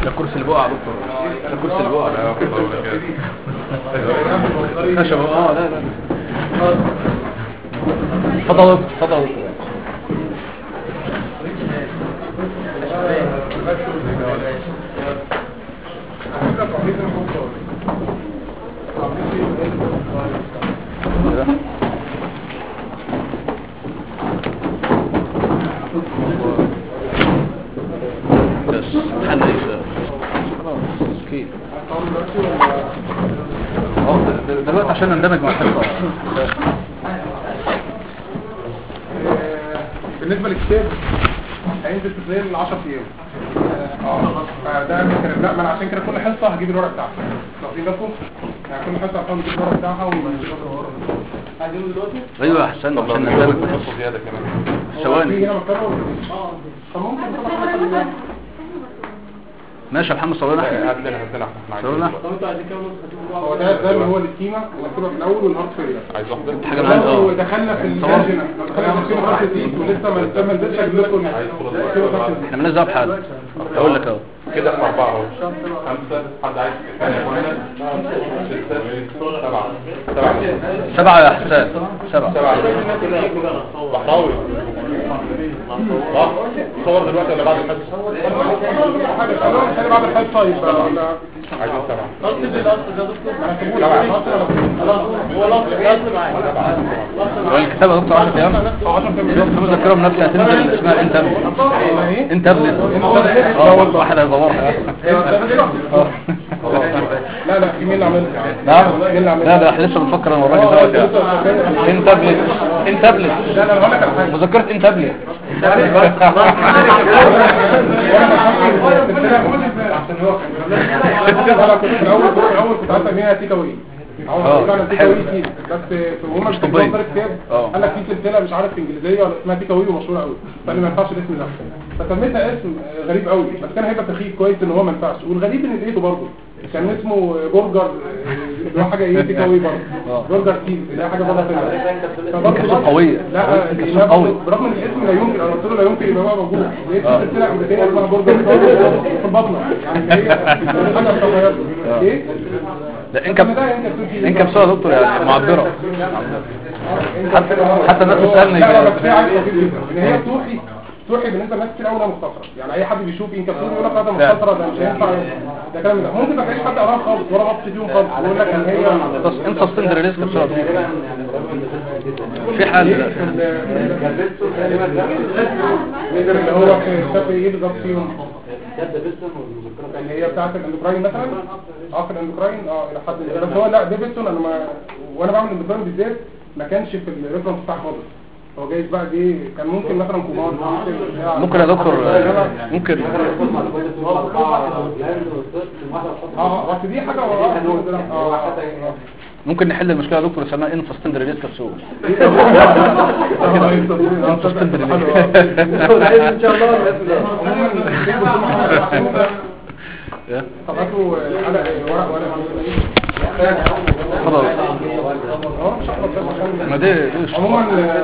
ده كرسي اللي بقع يا دكتور، ده كرسي اللي بقع. خشب. لا اتفضل اتفضل. بس حل ايه خلاص كيف دلوقتي عشان نندمج مع الحصه. بالنسبه للكتاب هينزل في خلال 10 ايام. ده ممكن لا، ما انا عشان كده كل حصه هجيب الورق بتاعها. واخدين بالكم؟ يعني كل حصه هحاول اجيب الورق بتاعها هجيبه دلوقتي. ايوه احسن عشان نندمج حصه زياده كمان. ثواني هنا مكتبه طب ممكن طبعا ماشي يا محمد. صورنا هات لنا صورنا. طب انتوا عايزين كام نسخه؟ هو ده اللي هو السكيمه مكتوبه في الاول والهارد فيلر. عايز واحده حاجه معانا. لو دخلنا في اللجنه دخلنا في الخط دي ولسه ما نزلش اجيب لكم. احنا مالناش دعوه بحاجه. اقول لك اهو كده احنا 4 اهو 5. حد عايز هنا 6 7 يا حسان. 7 بحراوي صور دلوقتي ولا بعد الحصه؟ حاجه بعد الحصه يبقى ولا عايزين 7. خلاص كده الاصل ده دكتور. خلاص هو الاصل معايا. الكتاب يا دكتور 10 ايام. 10 ايام مذكره بنفسها هتنزل اسمها انت ابلت. واحد هيصورها. لا في مين اللي عملها؟ نعم. لا احنا لسه بنفكر انا والراجل ده. انت ابلت. لا انا هقول لك على حاجه. مذكره انت ابلت. عشان هو كان الاول كنت عارف مين هتيجا وي فعلا تيكا وي كتير. بس في هما مش بيقولوا كتاب قال لك في سلسله مش عارف انجليزيه ولا اسمها تيكا وي ومشهوره قوي، فانا ما ينفعش الاسم ده فسميتها اسم غريب قوي، بس كان هيبقى تخيل كويس ان هو ما ينفعش. والغريب ان لقيته برضه كان اسمه برجر اللي هو حاجه ايه تيكا وي برضه برجر تيز اللي هي حاجه برضه فبرضه قويه. لا قوي برغم ان الاسم لا يمكن، انا قلت له لا يمكن يبقى هو موجود. لقيت سلسله امريكيه اسمها برجر في البطنه يعني هي حاجه صغيره ايه. لا انكب سوا يا دكتور يعني معبره. حتى الناس بتسالني لا بس في حاجه كتير ان هي توحي بالنسبه للناس كتير قوي مختصره. يعني اي حد بيشوف انكب سوا يقول لك هذا مختصره ده مش هينفع ده كلام ده. ممكن ما تلاقيش حد قراها خالص ولا بص فيهم خالص ويقول لك ان هي انت ستندر ريسك بسرعه في حل اللي هو في شكل ايه بالظبط فيهم اللي هي بتاعت الاندوكراين مثلا. في الاندوكراين الى حد ما. بس هو لا ديفيدسون انا وانا بعمل الاندوكراين بالذات ما كانش في الريفرنس بتاع خالص. هو جايز بقى دي كان ممكن مثلا كوماند ممكن يا دكتور ممكن بس دي حاجه ممكن نحل المشكله يا دكتور اسمها انفستندر ريسك كبسول. انفستندر ان شاء الله طبعاته على ورق خلاص ما دي عموما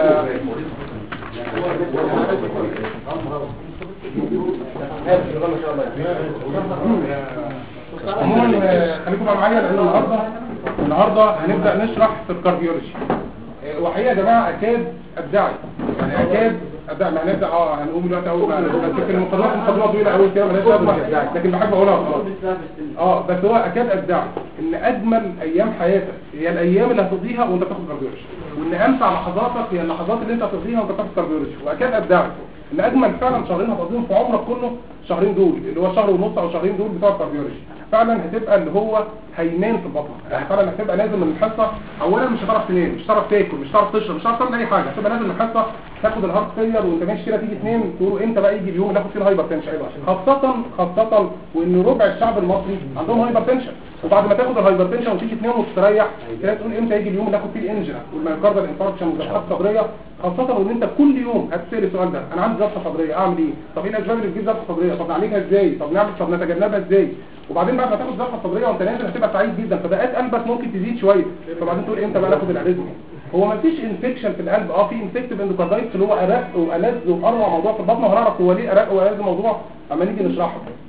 خليكم بقى معايا لان النهارده هنبدا نشرح في الكارديولوجي. وحقيقه يا جماعه اكاد ابدعي يعني اكاد ابدا ما هنبدا هنقوم دلوقتي اول ما نفتكر المقدمه طويله قوي كده مالهاش لازمه لكن بحب اقولها خلاص. بس هو اكاد ابدعي ان اجمل ايام حياتك هي الايام اللي هتقضيها وانت بتاخد كارديولوجي، وان امتع لحظاتك هي اللحظات اللي انت هتقضيها وانت بتاخد كارديولوجي. واكاد ابدعي ان اجمل فعلا شهرين هتقضيهم في عمرك كله شهرين دول اللي هو شهر ونص او شهرين دول بتوع الكارديولوجي. فعلا هتبقى اللي هو هينام في البطن. يعني فعلا هتبقى نازل من الحصه اولا مش هتعرف تنام، مش هتعرف تاكل، مش هتعرف تشرب، مش هتعرف تعمل اي حاجه. هتبقى نازل من الحصه تاخد الهارت فيلر وانت ماشي كده تيجي تنام تقول امتى بقى يجي اليوم اللي اخد فيه الهايبر تنشن. خاصه وان ربع الشعب المصري عندهم هايبر تنشن، وبعد ما تاخد الهايبر تنشن وتيجي تنام وتستريح تلاقي تقول امتى يجي اليوم اللي اخد فيه الانجرا والمايوكاردال انفاركشن وجلطات صدريه. خاصه وان انت كل يوم هتسال السؤال ده انا عندي جلطه صدريه اعمل ايه؟ طب ايه الاسباب اللي بتجيب جلطه صدريه؟ طب نعالجها ازاي؟ طب نتجنبها ازاي؟ وبعدين بعد ما تاخد جلطه صدريه وانت نازل هتبقى سعيد جدا، فدقات قلبك ممكن تزيد شويه، فبعدين تقول امتى بقى ناخد الاريزميا. هو ما فيش انفكشن في القلب، في انفكتيف اندوكاردايتس اللي هو ارق والذ واروع موضوع في البطن، وهنعرف هو ليه ارق والذ موضوع اما نيجي نشرحه.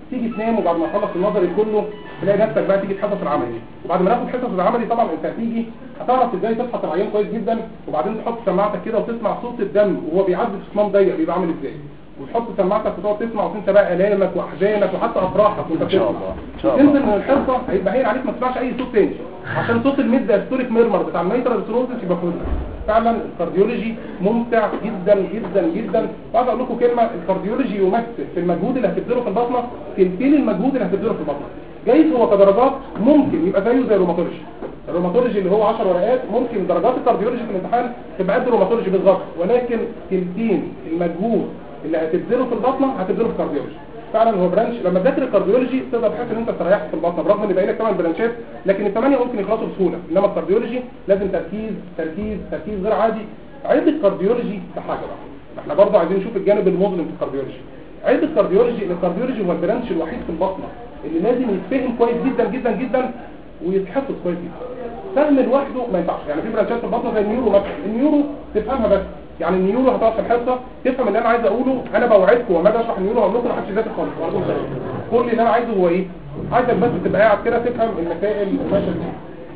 تيجي تنام وبعد ما تخلص النظري كله تلاقي نفسك بقى تيجي الحصص العملي، وبعد ما ناخد الحصص العملي طبعا انت هتيجي هتعرف ازاي تفحص العيان كويس جدا، وبعدين تحط سماعتك كده وتسمع صوت الدم وهو بيعدي في صمام ضيق بيبقى عامل ازاي، وتحط سماعتك وتقعد تسمع وانت بقى الامك واحزانك وحتى افراحك وانت بتسمع. تنزل من الحصه هيبقى هين عليك ما تسمعش اي صوت تاني عشان صوت الميد استوريك ميرمر بتاع الميترال ستينوزس يبقى في ودنك. فعلا الكارديولوجي ممتع جدا جدا جدا. وعايز اقول لكم كلمه، الكارديولوجي يمثل في المجهود اللي هتبذله في البطنه تلتين المجهود اللي هتبذله في البطنه. جايز هو كدرجات ممكن يبقى زيه زي الروماتولوجي. الروماتولوجي اللي هو 10 ورقات ممكن درجات الكارديولوجي في الامتحان تبقى قد الروماتولوجي بالظبط، ولكن تلتين المجهود اللي هتبذله في البطنه هتبذله في الكارديولوجي. فعلا هو برانش لما تذاكر الكارديولوجي تقدر تحس ان انت استريحت في البطنه، برغم ان باقي لك 8 برانشات لكن ال8 ممكن يخلصوا بسهوله، انما الكارديولوجي لازم تركيز تركيز تركيز غير عادي. عيب الكارديولوجي ده حاجه بقى، احنا برضه عايزين نشوف الجانب المظلم في الكارديولوجي. عيب الكارديولوجي ان الكارديولوجي هو البرانش الوحيد في البطنه اللي لازم يتفهم كويس جدا جدا جدا ويتحفظ كويس جدا. فهم لوحده ما ينفعش. يعني في برانشات في البطنه زي النيورو مثلا، النيورو تفهمها بس، يعني النيورو هتقعد في الحصه تفهم اللي انا عايز اقوله. انا بوعدكم وما اجي اشرح النيورو هقول لكم ما حدش يذاكر خالص، كل اللي انا عايزه هو ايه؟ عايزك بس تبقى قاعد كده تفهم المسائل ماشيه ازاي.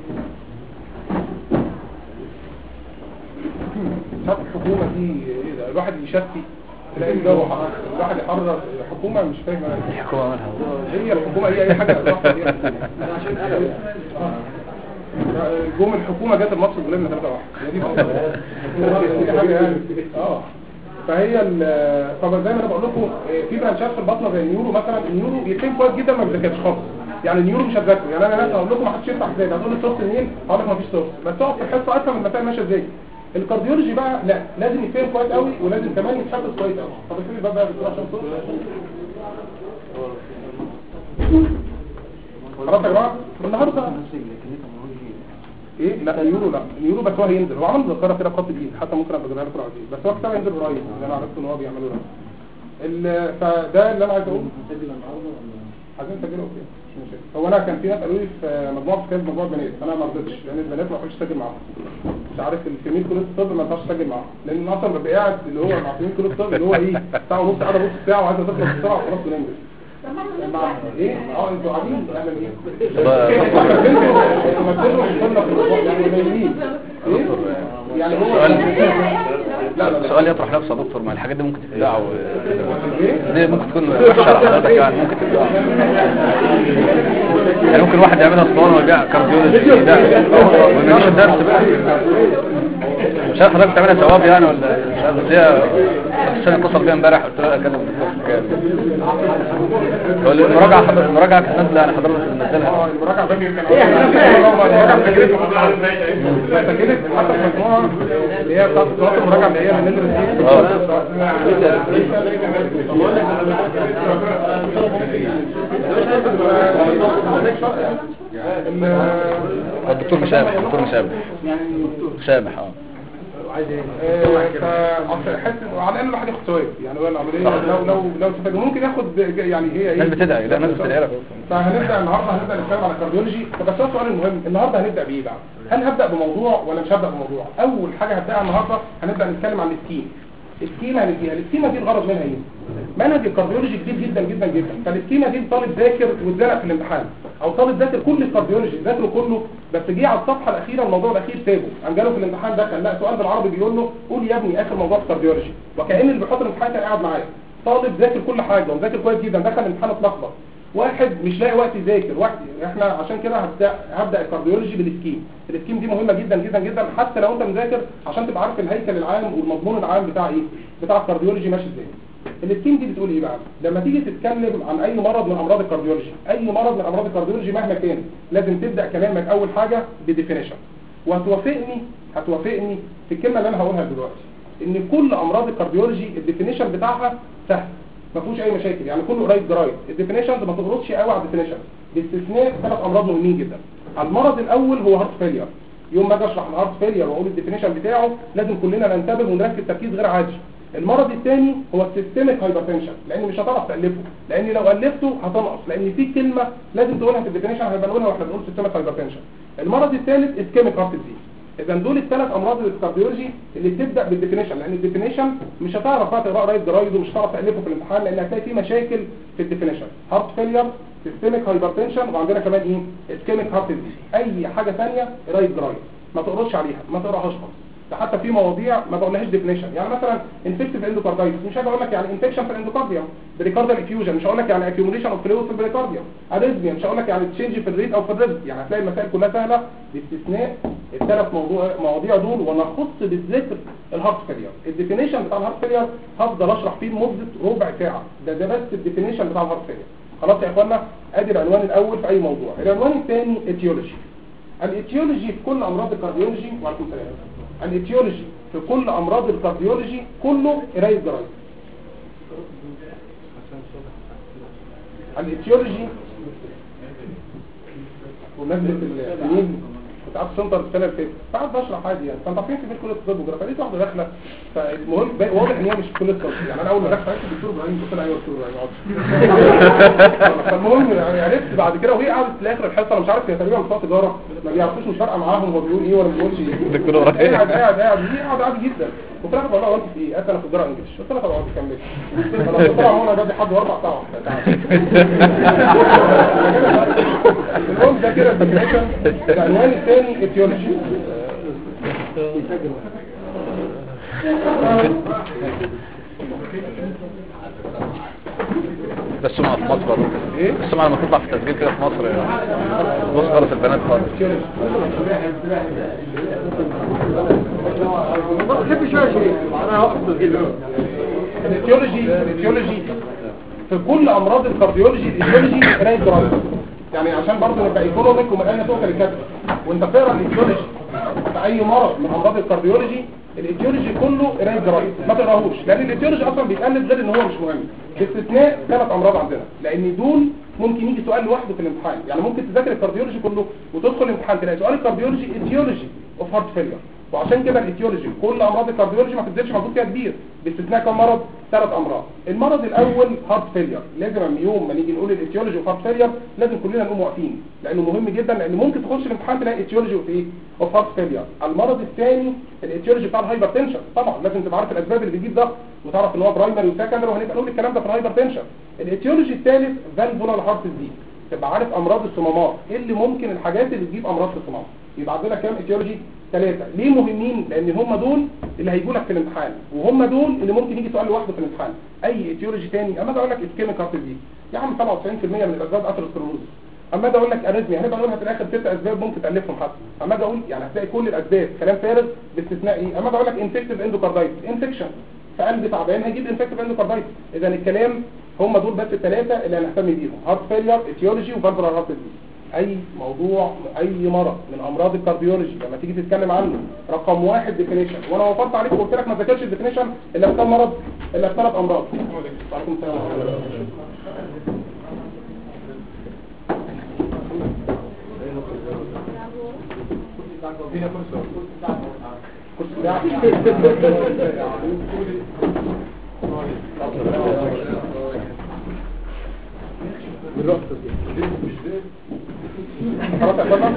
شرط الحكومه دي ايه ده؟ الواحد يشتي تلاقي الجو حر، الواحد يحرر حكومه مش فاهم انا الحكومه مالها هي الحكومه هي اي حاجه عشان جم الحكومه جت مصر ظلمنا 3-1 دي حاجه يعني فهي فزي ما انا بقول لكم في برانشات في البطنه زي النيورو مثلا. النيورو بيتم كويس جدا ما بيذاكرش خالص، يعني النيورو مش هتذاكره. يعني انا هقول لكم ما حدش يفتح ازاي، هتقول لي سورس منين؟ هقول لك ما فيش سورس، بس اقعد في الحصه افهم المسائل ماشيه ازاي. الكارديولوجي بقى لا، لازم يتفهم كويس قوي ولازم كمان يتحفظ كويس قوي. طب اقفل الباب بقى بسرعه عشان صوت. خلاص يا جماعه النهارده ايه؟ لا نيورو، لا نيورو بس هو هينزل، هو عمل ذكره كده بخط الايد حتى ممكن ابقى اجيبها لكم عايزين، بس هو كتاب هينزل قريب اللي انا عرفت ان هو بيعملوا ده. فده اللي انا عايز اقوله. عايزين نسجله اوكي مش مشكله. هو انا كان في ناس قالوا لي في مجموعه كتاب مجموعه بنات، انا ما رضيتش لان البنات ما بحبش اسجل معاهم. مش عارف الكميه كليه الطب ما ينفعش اسجل معاهم، لان اصلا ببقى قاعد اللي هو مع كميه كليه الطب اللي هو ايه ساعه ونص قاعده نص ساعه وعايزه تخلص بسرعه وخلاص وننجز. ايه انتوا قاعدين اهلا بيكم تمثلوا وصلنا في الموضوع يعني قليلين ايه يعني هو لا سؤال يطرح نفسه يا دكتور، ما الحاجات دي ممكن تتباع دي ممكن تكون وحشه على حضرتك، يعني ممكن تتباع يعني ممكن واحد يعملها اسطوانه ويبيع كارديولوجي وما يجيش الدرس بقى. مش عارف حضرتك تعملها ثواب يعني ولا مش عارف. بس هي السنه اتصل بيها امبارح قلت لها كلم الدكتور كام هو المراجعه كانت نازله يعني حضرتك بنزلها المراجعه بقى كان سجلت حتى المجموعه اللي هي بتاعت المراجعه اللي هي اللي الدكتور مشابه مشابه عايز ايه على الاقل الواحد ياخد ثواب يعني. هو العمليه لو تفاجئ ممكن ياخد يعني هي ايه ناس بتدعي لا ناس بتدعي لك. فهنبدا النهارده نتكلم على الكارديولوجي. بس السؤال المهم النهارده هنبدا بايه بقى؟ هل هبدا بموضوع ولا مش هبدا بموضوع؟ اول حاجه هبداها النهارده هنبدا نتكلم عن السكيما هنديها. السكيما دي الغرض منها ايه؟ منهج الكارديولوجي كبير جدا جدا جدا، فالسكيما دي طالب ذاكر واتزنق في الامتحان او طالب ذاكر كل الكارديولوجي ذاكره كله بس جه على الصفحه الاخيره الموضوع الاخير سابه، قام جاله في الامتحان ده كان لا سؤال بالعربي بيقول له قول يا ابني اخر موضوع في الكارديولوجي، وكأن اللي بيحط الامتحان كان قاعد معايا. طالب ذاكر كل حاجه وذاكر كويس جدا دخل الامتحان اتلخبط. واحد مش لاقي وقت يذاكر واحد. احنا عشان كده هبدا الكارديولوجي بالسكيم. السكيم دي مهمه جدا جدا جدا حتى لو انت مذاكر عشان تبقى عارف الهيكل العام والمضمون العام بتاع ايه بتاع الكارديولوجي ماشي ازاي. السكيم دي بتقول ايه بقى؟ لما تيجي تتكلم عن اي مرض من امراض الكارديولوجي، اي مرض من امراض الكارديولوجي مهما كان لازم تبدا كلامك اول حاجه بديفينيشن. وهتوافقني في الكلمه اللي انا هقولها دلوقتي ان كل امراض الكارديولوجي الديفينيشن بتاعها سهل ما فيهوش اي مشاكل، يعني كله قريب جرايد. الديفينيشنز ما تغلطش قوي على الديفينيشن باستثناء 3 امراض مهمين جدا. المرض الاول هو هارت فيلير. يوم ما اجي اشرح الهارت فيلير واقول الديفينيشن بتاعه لازم كلنا ننتبه ونركز تركيز غير عادي. المرض الثاني هو السيستميك هايبرتنشن، لان مش هتعرف تالفه، لان لو الفته هتنقص، لان في كلمه لازم تقولها في الديفينيشن هنبقى نقولها واحنا بنقول سيستميك هايبرتنشن. المرض الثالث اسكيميك هارت ديزيز. اذا دول الثلاث امراض الكارديولوجي اللي بتبدا بالديفينيشن، لان الديفينيشن مش هتعرف بقى تقرا قرايه جرايد ومش هتعرف تالفه في الامتحان، لان هتلاقي فيه مشاكل في الديفينيشن. هارت فيلير، سيستميك هايبرتنشن، وعندنا كمان ايه اسكيميك هارت ديزيز. اي حاجه ثانيه قرايه جرايد ما تقراش عليها، ما تقراهاش خالص. ده حتى في مواضيع ما بقولهاش ديفينيشن، يعني مثلا انفكتيف اندوكاردايتس مش هاجي اقول لك يعني انفكشن في الاندوكارديوم، بريكاردال افيوجن مش هقول لك يعني اكيوميليشن اوف فلويد في البريكارديوم، اريزميا مش هقول لك يعني تشينج في الريت او في الريزم. يعني هتلاقي المسائل كلها سهله باستثناء الثلاث مواضيع دول، ونخص بالذكر الهارت فيلير. الديفينيشن بتاع الهارت فيلير هفضل اشرح فيه لمده ربع ساعه، ده بس الديفينيشن بتاع الهارت فيلير. خلاص يا اخوانا، ادي العنوان الاول في اي موضوع. العنوان الثاني اتيولوجي. الاتيولوجي في كل امراض الكارديولوجي، وعليكم السلام. الاتيولوجي في كل امراض الكارديولوجي كله قرايه جرايد. الاتيولوجي ونزلت السنين كنت قاعد سنتر السنه اللي فاتت، قاعد بشرح عادي يعني، كان عارفين في كليه الطب وجراحه، لقيت واحده داخله، فالمهم واضح ان هي مش في كليه الطب. يعني انا اول ما دخلت عرفت الدكتور ابراهيم، قلت لها ايوه دكتور ابراهيم. فالمهم يعني عرفت بعد كده، وهي قعدت في الاخر الحصه انا مش عارف، هي تقريبا بتوع تجاره ما بيعرفوش، مش فارقه معاهم هو بيقول ايه ولا ما بيقولش ايه. دكتور ابراهيم قاعد عادي جدا. قلت لها طب والله انت في ايه؟ قالت انا في تجاره انجلش. قلت لها طب اقعدي كملي. انا قلت لها هو انا بدي حد 4 ساعات. المهم ده كده الديفينيشن. العنوان الثاني اتيولوجي. ده السمعة في مصر برضه. ايه السمعة لما تطلع في التسجيل كده في مصر بص خالص البنات خالص. الاتيولوجي في كل امراض الكارديولوجي. الاتيولوجي قرايه جرايد، يعني عشان برضه نبقى ايكونوميك وملقانا توكل الكتب. وانت بتقرا الاتيولوجي في اي مرض من امراض الكارديولوجي، الاتيولوجي كله قرايه جرايد، ما تقراهوش، لان الاتيولوجي اصلا بيتقلب غير ان هو مش مهم، باستثناء 3 امراض عندنا، لان دول ممكن يجي سؤال لوحده في الامتحان. يعني ممكن تذاكر الكارديولوجي كله وتدخل الامتحان تلاقي سؤال الكارديولوجي اتيولوجي اوف هارت فيلير. وعشان كده الاتيولوجي كل امراض الكارديولوجي ما تبذلش مجهود فيها كبير، باستثناء كم مرض؟ 3 امراض. المرض الاول هارت فيلير، لازم يوم ما نيجي نقول الاتيولوجي اوف هارت فيلير لازم كلنا نقوم واقفين، لانه مهم جدا، لان ممكن تخش الامتحان تلاقي اتيولوجي اوف ايه؟ اوف هارت فيلير. المرض الثاني الاتيولوجي بتاع الهايبرتنشن، طبعا لازم تبقى عارف الاسباب اللي بتجيب ضغط، وتعرف ان هو برايمري وسكندري، وهنبقى نقول الكلام ده في الهايبرتنشن. الاتيولوجي الثالث فالفولار هارت ديزيز، تبقى عارف امراض الصمامات، ايه اللي ممكن الحاجات اللي تجيب امراض في الصمام. يبقى عندنا كام اتيولوجي؟ 3. ليه مهمين؟ لان هم دول اللي هيجوا لك في الامتحان، وهم دول اللي ممكن يجي سؤال لوحده في الامتحان. اي اتيولوجي ثاني اما اقول لك اسكيميك هارت ديزيز، يا عم 97% من الاسباب اثيروسكلروز. اما اقول لك اريزميا، هنبقى نقولها في الاخر 6 اسباب ممكن تالفهم حتى. اما اقول يعني هتلاقي كل الاسباب كلام فارغ باستثناء ايه؟ اما اقول لك انفكتيف اندوكاردايتس، انفكشن في قلب تعبان هيجيب انفكتيف اندوكاردايتس. اذا الكلام هم دول بس ال3 اللي هنهتم بيهم، هارت فيلير، اتيولوجي، وفالفولار هارت ديزيز. اي موضوع اي مرض من امراض الكارديولوجي لما تيجي تتكلم عنه رقم 1 ديفينيشن، وانا وفرت عليك وقلت لك ما تذاكرش الديفينيشن الا في كام مرض؟ الا في 3 امراض. وعليكم السلام ورحمه الله. خلاص يا اخوانا،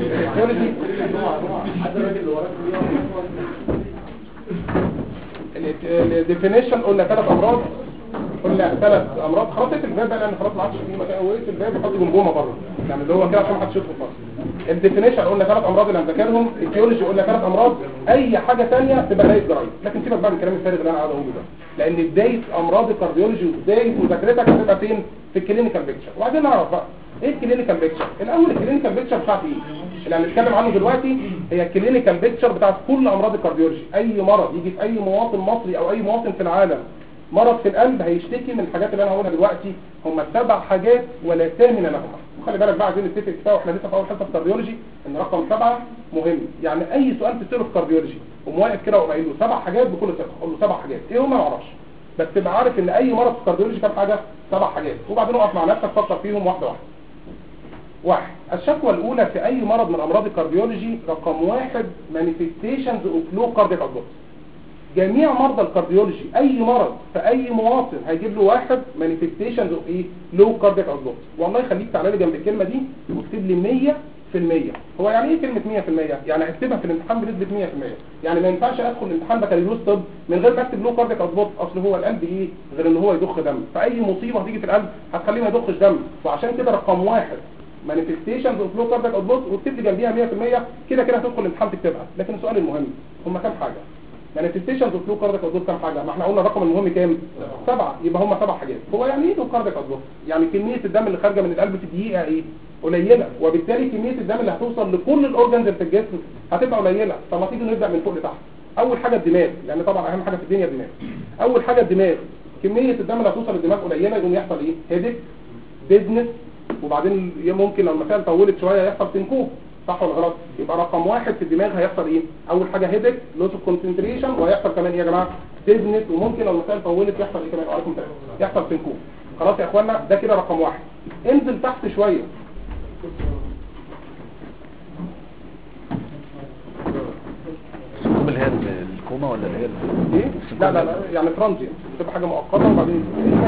الديفينيشن قلنا 3 امراض، قلنا 3 امراض. خلاص اقفل الباب بقى، لان خلاص ما عادش في مكان، واقفل الباب وحط جمجمه بره، يعني اللي هو كده عشان ما حدش يدخل خالص. الديفينيشن قلنا 3 امراض اللي هنذاكرهم، التيولوجي قلنا 3 امراض، اي حاجه ثانيه تبقى قرايه جرايد. لكن سيبك بقى من الكلام الفارغ اللي انا قاعد اقوله ده، لان بدايه امراض الكارديولوجي وبدايه مذاكرتك هتبقى فين؟ في الكلينيكال بيكتشر. وبعدين نعرف بقى ايه الكلينيكال بيكتشر. الاول الكلينيكال بيكتشر بتاعت ايه اللي هنتكلم عنه دلوقتي؟ هي الكلينيكال بيكتشر بتاعت كل امراض الكارديولوجي. اي مرض يجي في اي مواطن مصري او اي مواطن في العالم، مرض في القلب، هيشتكي من الحاجات اللي انا هقولها دلوقتي، هم 7 حاجات ولا ثامن لهم. وخلي بالك بقى، عايزين نتفق كفايه واحنا لسه في اول حصه في كارديولوجي ان رقم 7 مهم. يعني اي سؤال تساله في كارديولوجي ومواقف كده وقايل له 7 حاجات بكل ثقه، قول له 7 حاجات ايه هم ما اعرفش، بس تبقى عارف ان اي مرض في كارديولوجي كام حاجه؟ 7 حاجات. وبعدين اقف مع نفسك فكر فيهم واحده واحده. 1. الشكوى الاولى في اي مرض من امراض الكارديولوجي، رقم 1 مانيفستيشنز اوف لو كاردياك اوتبوت. جميع مرضى الكارديولوجي اي مرض في اي مواطن هيجيب له 1 مانيفستيشنز اوف ايه؟ لو كاردياك اوتبوت. والله يخليك تعالى لي جنب الكلمه دي واكتب لي هو يعني ايه كلمه 100%؟ يعني هكتبها في الامتحان بنسبه 100%. يعني ما ينفعش ادخل الامتحان بكالوريوس طب من غير ما اكتب له كاردياك اوتبوت. اصل هو القلب ايه غير ان هو يضخ دم، فاي مصيبه هتيجي في القلب هتخليه ما يضخش دم، وعشان كده رقم 1 مانيفستيشنز اوف لو كاردياك اوتبوت، واكتب لي جنبيها 100%. كده كده هتدخل الامتحان تكتبها. لكن السؤال المهم هم كام حاجه؟ مانيفستيشنز اوف لو كاردياك اوتبوت كام حاجه؟ ما احنا قلنا الرقم المهم كام؟ 7. يبقى هم 7 حاجات. هو يعني ايه لو كاردياك اوتبوت؟ يعني كميه الدم اللي خارجه من القلب في الدقيقه ايه؟ قليله، وبالتالي كميه الدم اللي هتوصل لكل الاورجنز في الجسم هتبقى قليله. طب ما تيجي نبدا من فوق لتحت. اول حاجه الدماغ، لان طبعا اهم حاجه في الدنيا الدماغ. اول حاجه الدماغ، كميه الدم اللي هتوصل للدماغ قليله، يقوم يحصل ايه؟ هيدك، ديزنس، وبعدين ممكن لو المسائل طولت شويه يحصل سنكوب، صح ولا غلط؟ يبقى رقم 1 في الدماغ هيحصل ايه؟ اول حاجه هيدك، لوس اوف كونسنتريشن، وهيحصل كمان ايه يا جماعه؟ ديزنس، وممكن لو المسائل طولت يحصل ايه كمان؟ وعليكم السلام، يحصل سنكوب. خلاص يا اخوانا، ده كده رقم 1. انزل تحت شويه. السكوب اللي هي الكوما ولا اللي هي ايه؟ لا يعني ترانزيت، تبقى حاجه مؤقته وبعدين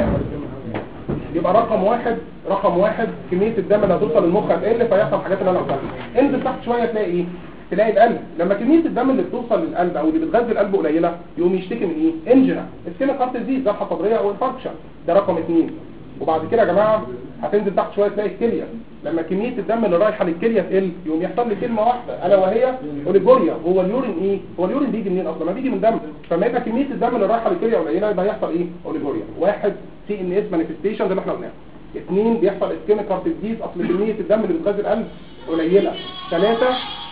يبقى رقم واحد كميه الدم اللي هتوصل للمخ هتقل، فيحصل حاجات اللي انا قلتها. انزل تحت شويه تلاقي ايه؟ تلاقي القلب. لما كميه الدم اللي بتوصل للقلب او اللي بتغذي القلب قليله، يقوم يشتكي من ايه؟ انجنا، اسكيميك هارت ديزيز، ذبحه صدريه او انفاركشن. ده رقم 2. وبعد كده يا جماعه هتنزل تحت شويه تلاقي الكليه. لما كميه الدم اللي رايحه للكليه تقل، يقوم يحصل لي كلمه واحده الا وهي اوليجوريا. هو اليورين ايه؟ هو اليورين بيجي منين اصلا؟ ما بيجي من دم. فما يبقى كميه الدم اللي رايحه للكليه قليله، يبقى يحصل ايه؟ اوليجوريا. 1 سي ان اس مانيفستيشنز اللي احنا قلناها. 2 بيحصل اسكيميك هارت ديزيز، اصل كميه الدم اللي بتغذي القلب قليله. 3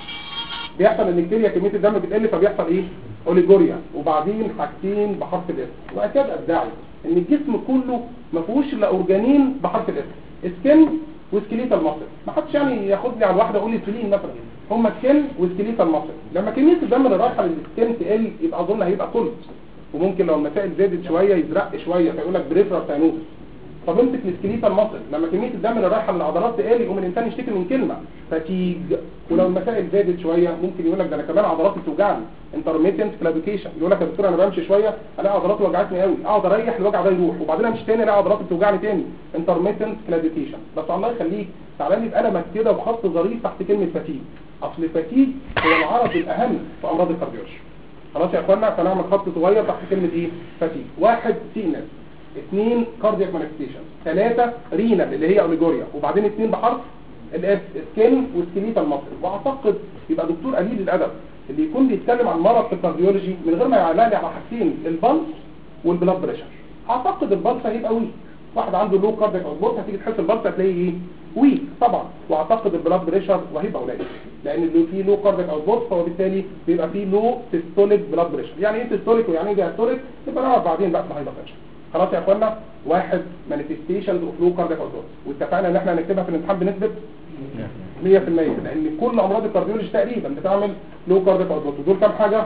بيحصل ان الكليه كميه الدم بتقل، فبيحصل ايه؟ اوليجوريا. وبعدين حاجتين بحرف الاس، واكاد ابداعي ان الجسم كله ما فيهوش الا اورجانين بحرف الاس، سكن وسكليتال ماسل. ما حدش يعني ياخدني على واحده يقول لي سلين مثلا، هم سكن وسكليتال ماسل. لما كميه الدم اللي رايحه للسكن تقل، يبقى اظن هيبقى كولت، وممكن لو المسائل زادت شويه يزرق شويه فيقول لك بريفرال ساينوزس. طب امسك السكليتال ماسل، لما كميه الدم اللي رايحه للعضلات تقل، يقوم الانسان يشتكي من كلمه فاتيج. ولو المسائل زادت شويه ممكن يقول لك ده انا كمان عضلاتي بتوجعني، انترميتنت كلافيكيشن. يقول لك يا دكتور انا بمشي شويه الاقي عضلاتي وجعتني قوي، اقعد اريح الوجع ده يروح، وبعدين امشي تاني الاقي عضلاتي بتوجعني تاني، انترميتنت كلافيكيشن. بس الله يخليك تعالى لي بقلمك كده بخط ظريف تحت كلمه فاتيج. اصل فاتيج هو العرض الاهم في امراض الكارديولوجي. خلاص يا اخوانا، فنعمل خط صغير تحت كلمه ايه؟ فاتيج. 1 سينس، 2 كاردياك مانيفستيشن، 3 رينال اللي هي اوليجوريا، وبعدين 2 بحرف الاس، سكين وسكليتال ماسل. واعتقد يبقى دكتور قليل الادب اللي يكون بيتكلم عن مرض في الكارديولوجي من غير ما يعلق لي على حاجتين، البلس والبلاد بريشر. اعتقد البلس هيبقى ويك، واحد عنده لو كاردياك اوتبوت هتيجي تحس البلس هتلاقيه ايه؟ ويك طبعا. واعتقد البلاد بريشر وهيبقى قليل، لان اللي فيه لو كاردياك اوتبوت فهو بالتالي بيبقى فيه لو سيستوليك بلاد بريشر. يعني ايه سيستوليك ويعني ايه دايستوليك نبقى نعرف بعدين بقى في الهايبرتنشن. خلاص يا اخوانا، 1 مانيفستيشنز اوف لو كاردياك اوتبوت، واتفقنا ان احنا هنكتبها في الامتحان بنسبه 100%، لان كل امراض الكارديولوجي تقريبا بتعمل لو كاردياك اوتبوت. ودول كام حاجه؟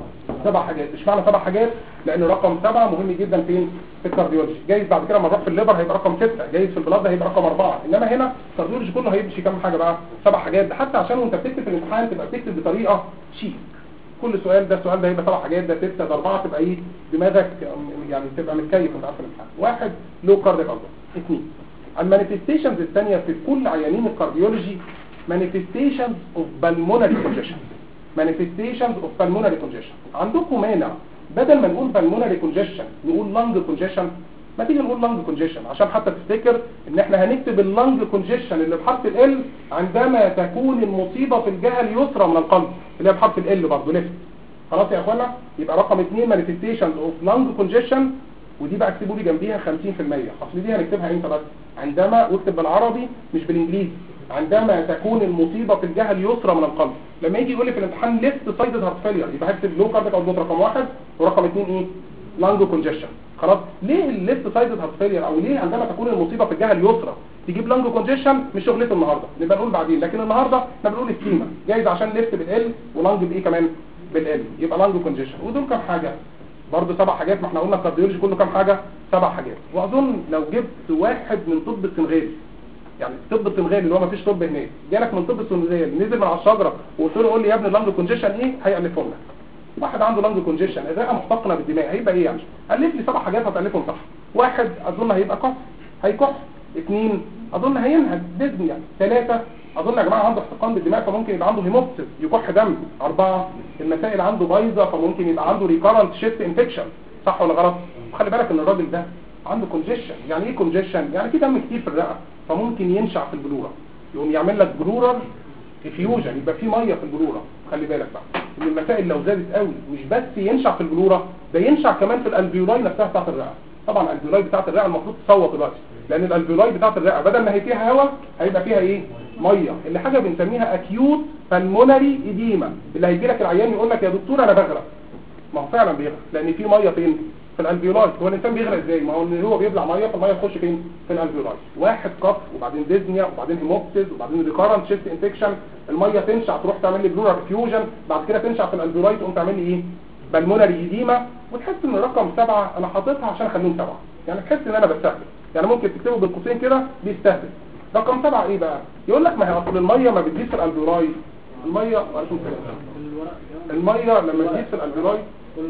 7 حاجات. اشمعنى 7 حاجات؟ لان رقم 7 مهم جدا فين؟ في الكارديولوجي. جايز بعد كده لما نروح في الليفر هيبقى رقم 6، جايز في البلاد هيبقى رقم 4، انما هنا الكارديولوجي كله هيمشي كام حاجه بقى؟ 7 حاجات. حتى عشان وانت بتكتب في الامتحان تبقى بتكتب بطريقه شيك. كل سؤال ده السؤال ده هيبقى 7 حاجات، ده 6، ده 4، تبقى ايه دماغك يعني تبقى متكيف وانت عارف الامتحان. 1 لو كاردياك اوتبوت. 2 المانيفستيشنز الثانيه في كل عيانين الكارديولوجي manifestations of pulmonary congestion. manifestations of pulmonary congestion. عندكم مانع بدل ما نقول pulmonary congestion نقول lung congestion؟ ما تيجي نقول lung congestion عشان حتى تفتكر ان احنا هنكتب اللنج congestion اللي بحرف ال عندما تكون المصيبة في الجهة اليسرى من القلب اللي هي بحرف ال برضه لفت. خلاص يا اخوانا، يبقى رقم 2 manifestations of lung congestion، ودي بقى اكتبوا لي جنبيها 50%. اصل دي هنكتبها امتى بس؟ عندما، واكتب بالعربي مش بالانجليزي، عندما تكون المصيبة في الجهة اليسرى من القلب. لما يجي يقول لي في الامتحان ليفت سايدد هارت فيلير، يبقى هكتب لو كاردياك اوتبوت رقم 1 ورقم 2 ايه؟ لانج كونجيشن. خلاص. ليه الليفت سايدد هارت فيلير او ليه عندما تكون المصيبة في الجهة اليسرى تجيب لانج كونجيشن؟ مش شغلته النهارده، نبقى نقول بعدين، لكن النهارده احنا بنقول السيما جايز عشان ليفت بالال ولانج بايه كمان؟ بالال، يبقى لانج كونجيشن. ودول كام حاجه؟ برضه 7 حاجات. ما احنا قلنا الكارديولوجي كله كام حاجه؟ 7 حاجات. واظن لو جبت واحد من طب السنغالي، يعني طب السنغالي اللي هو ما فيش طب هناك، جالك من طب السنغالي نزل من على الشجره وقلت له قول لي يا ابني اللانج كونجيشن ايه، هيالفهم لك. واحد عنده لانج كونجيشن الرئه محتقنه بالدماغ، هيبقى ايه يعني؟ الف لي 7 حاجات هتالفهم صح. واحد اظن هيبقى كح، هيكح. 2 اظن هينهج ديزنيا. 3 اظن يا جماعه عنده احتقان بالدماء فممكن يبقى عنده هيموبسيس يكح دم. 4 المسائل عنده بايظه فممكن يبقى عنده ريكارنت شيست انفكشن. صح ولا غلط؟ خلي بالك ان الراجل ده عنده كونجيشن. يعني ايه كونجيشن؟ يعني في دم كتير في الرئه فممكن ينشع في البلوره، يقوم يعمل لك بلورال افيوجن، يبقى في ميه في البلوره. خلي بالك بقى ان المسائل لو زادت قوي مش بس ينشع في البلوره، ده ينشع كمان في الالفيولاي نفسها بتاعت الرئه. طبعا الالفيولاي بتاعت الرئه المفروض تصوت دلوقتي، لان الالفيولاي بتاعت الرئه بدل ما هي فيها هواء هيبقى فيها ايه؟ ميه، اللي حاجه بنسميها اكيوت بالمونري اديما. اللي هيجي لك العيان يقول لك يا دكتور انا بغرق، ما هو فعلا بيغرق لان في ميه فين؟ في الالفيولاي. هو الانسان بيغرق ازاي؟ ما هو ان هو بيبلع ميه فالميه تخش فين؟ في الالفيولاي. واحد كف وبعدين ديزنيا وبعدين هيموبسيس وبعدين ريكارنت شيست انفكشن، الميه تنشع تروح تعمل لي بلورال افيوجن، بعد كده تنشع في الالفيولاي تقوم تعمل لي ايه؟ بالمونري اديما. وتحس ان رقم 7 انا حاططها عشان اخليهم 7، يعني تحس ان انا بستهبل، يعني ممكن تكتبه بالقوسين كده بيستهبل. رقم 7 ايه بقى؟ يقول لك ما هي اصل الميه ما بتزيد في الالفيولاي. الميه لما تزيد في الالفيولاي،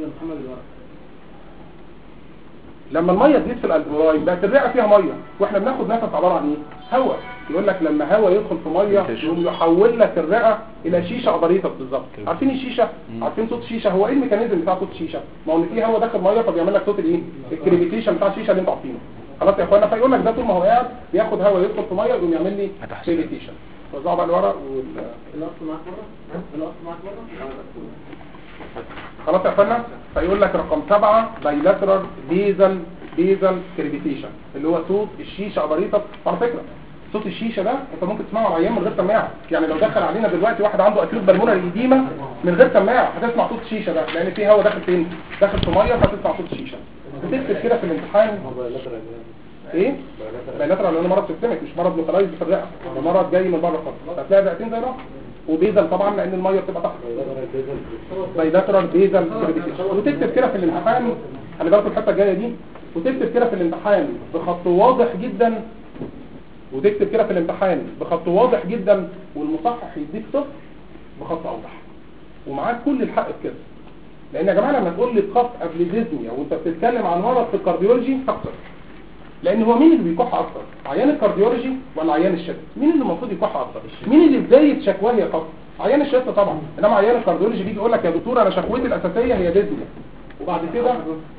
لما الميه تزيد في الالفيولاي بقت الرئه فيها ميه واحنا بناخد نفس عباره عن ايه؟ هواء. يقول لك لما هواء يدخل في ميه يقوم يحول لك الرئه الى شيشه قبريطه بالظبط. عارفين الشيشه؟ عارفين صوت الشيشه؟ هو ايه الميكانيزم بتاع صوت الشيشه؟ ما هو ان في هواء داخل ميه فبيعمل لك صوت الايه؟ الكريبيتيشن بتاع الشيشه اللي انتوا عارفينه. خلاص يا اخوانا، فيقول لك ده طول ما هو قاعد بياخد هواء يدخل في ميه يقوم يعمل لي كريبيتيشن. وزعوا بقى الورق الأصل معاك بره؟ خلاص يا اخوانا. فيقول لك رقم 7 بايلاترال بيزل كريبيتيشن، اللي هو صوت الشيشه قبريطه. على فكره صوت الشيشه ده انت ممكن تسمعه على العيان من غير سماعه، يعني لو دخل علينا دلوقتي واحد عنده اكيوت بالمونري ايديما من غير سماعه هتسمع صوت الشيشه ده، لان في هواء داخل فين؟ داخل في ميه فهتسمع صوت الشيشه. بتكتب كده في الامتحان ايه؟ بايلاترال لانه مرض سيستميك مش مرض لوكالايزد في الرئه، ده مرض جاي من بره خالص. هتلاقي الرئتين زي بعض. وبيزل طبعا لان الميه بتبقى تحت. بايلاترال بيزل كريبيتيشن. وتكتب كده في الامتحان، خلي بالكم الحته الجايه دي، وتكتب كده في الامتحان بخط واضح جدا، وتكتب كده في الامتحان بخط واضح جدا، والمصحح يديك صفر بخط اوضح ومعاك كل الحق في كده. لان يا جماعه لما تقول لي خط قبل ديزنيا وانت بتتكلم عن مرض في الكارديولوجي تخسر، لان هو مين اللي بيكح اكتر؟ عيان الكارديولوجي ولا عيان الشد؟ مين اللي المفروض يكح اكتر؟ مين اللي بدايه شكواه هي خط؟ عيان الشد طبعا. انما عيان الكارديولوجي بيجي يقول لك يا دكتور انا شكوتي الاساسيه هي ديزنيا، وبعد كده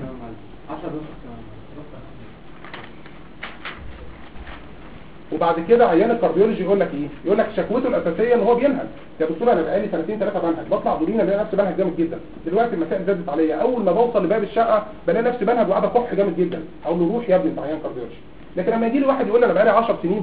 عيان الكارديولوجي يقول لك ايه؟ يقول لك شكوته الاساسيه ان هو بينهج. يا دكتور انا بقالي 2 3 بنهج، بطلع دورين الاقي نفسي بنهج جامد جدا. دلوقتي المسائل زادت عليا، اول ما بوصل لباب الشقه بلاقي نفسي بنهج وقاعد اكح جامد جدا. اقول له روح يا ابني انت عيان كارديولوجي. لكن لما يجي لي واحد يقول لي انا بقالي 10 سنين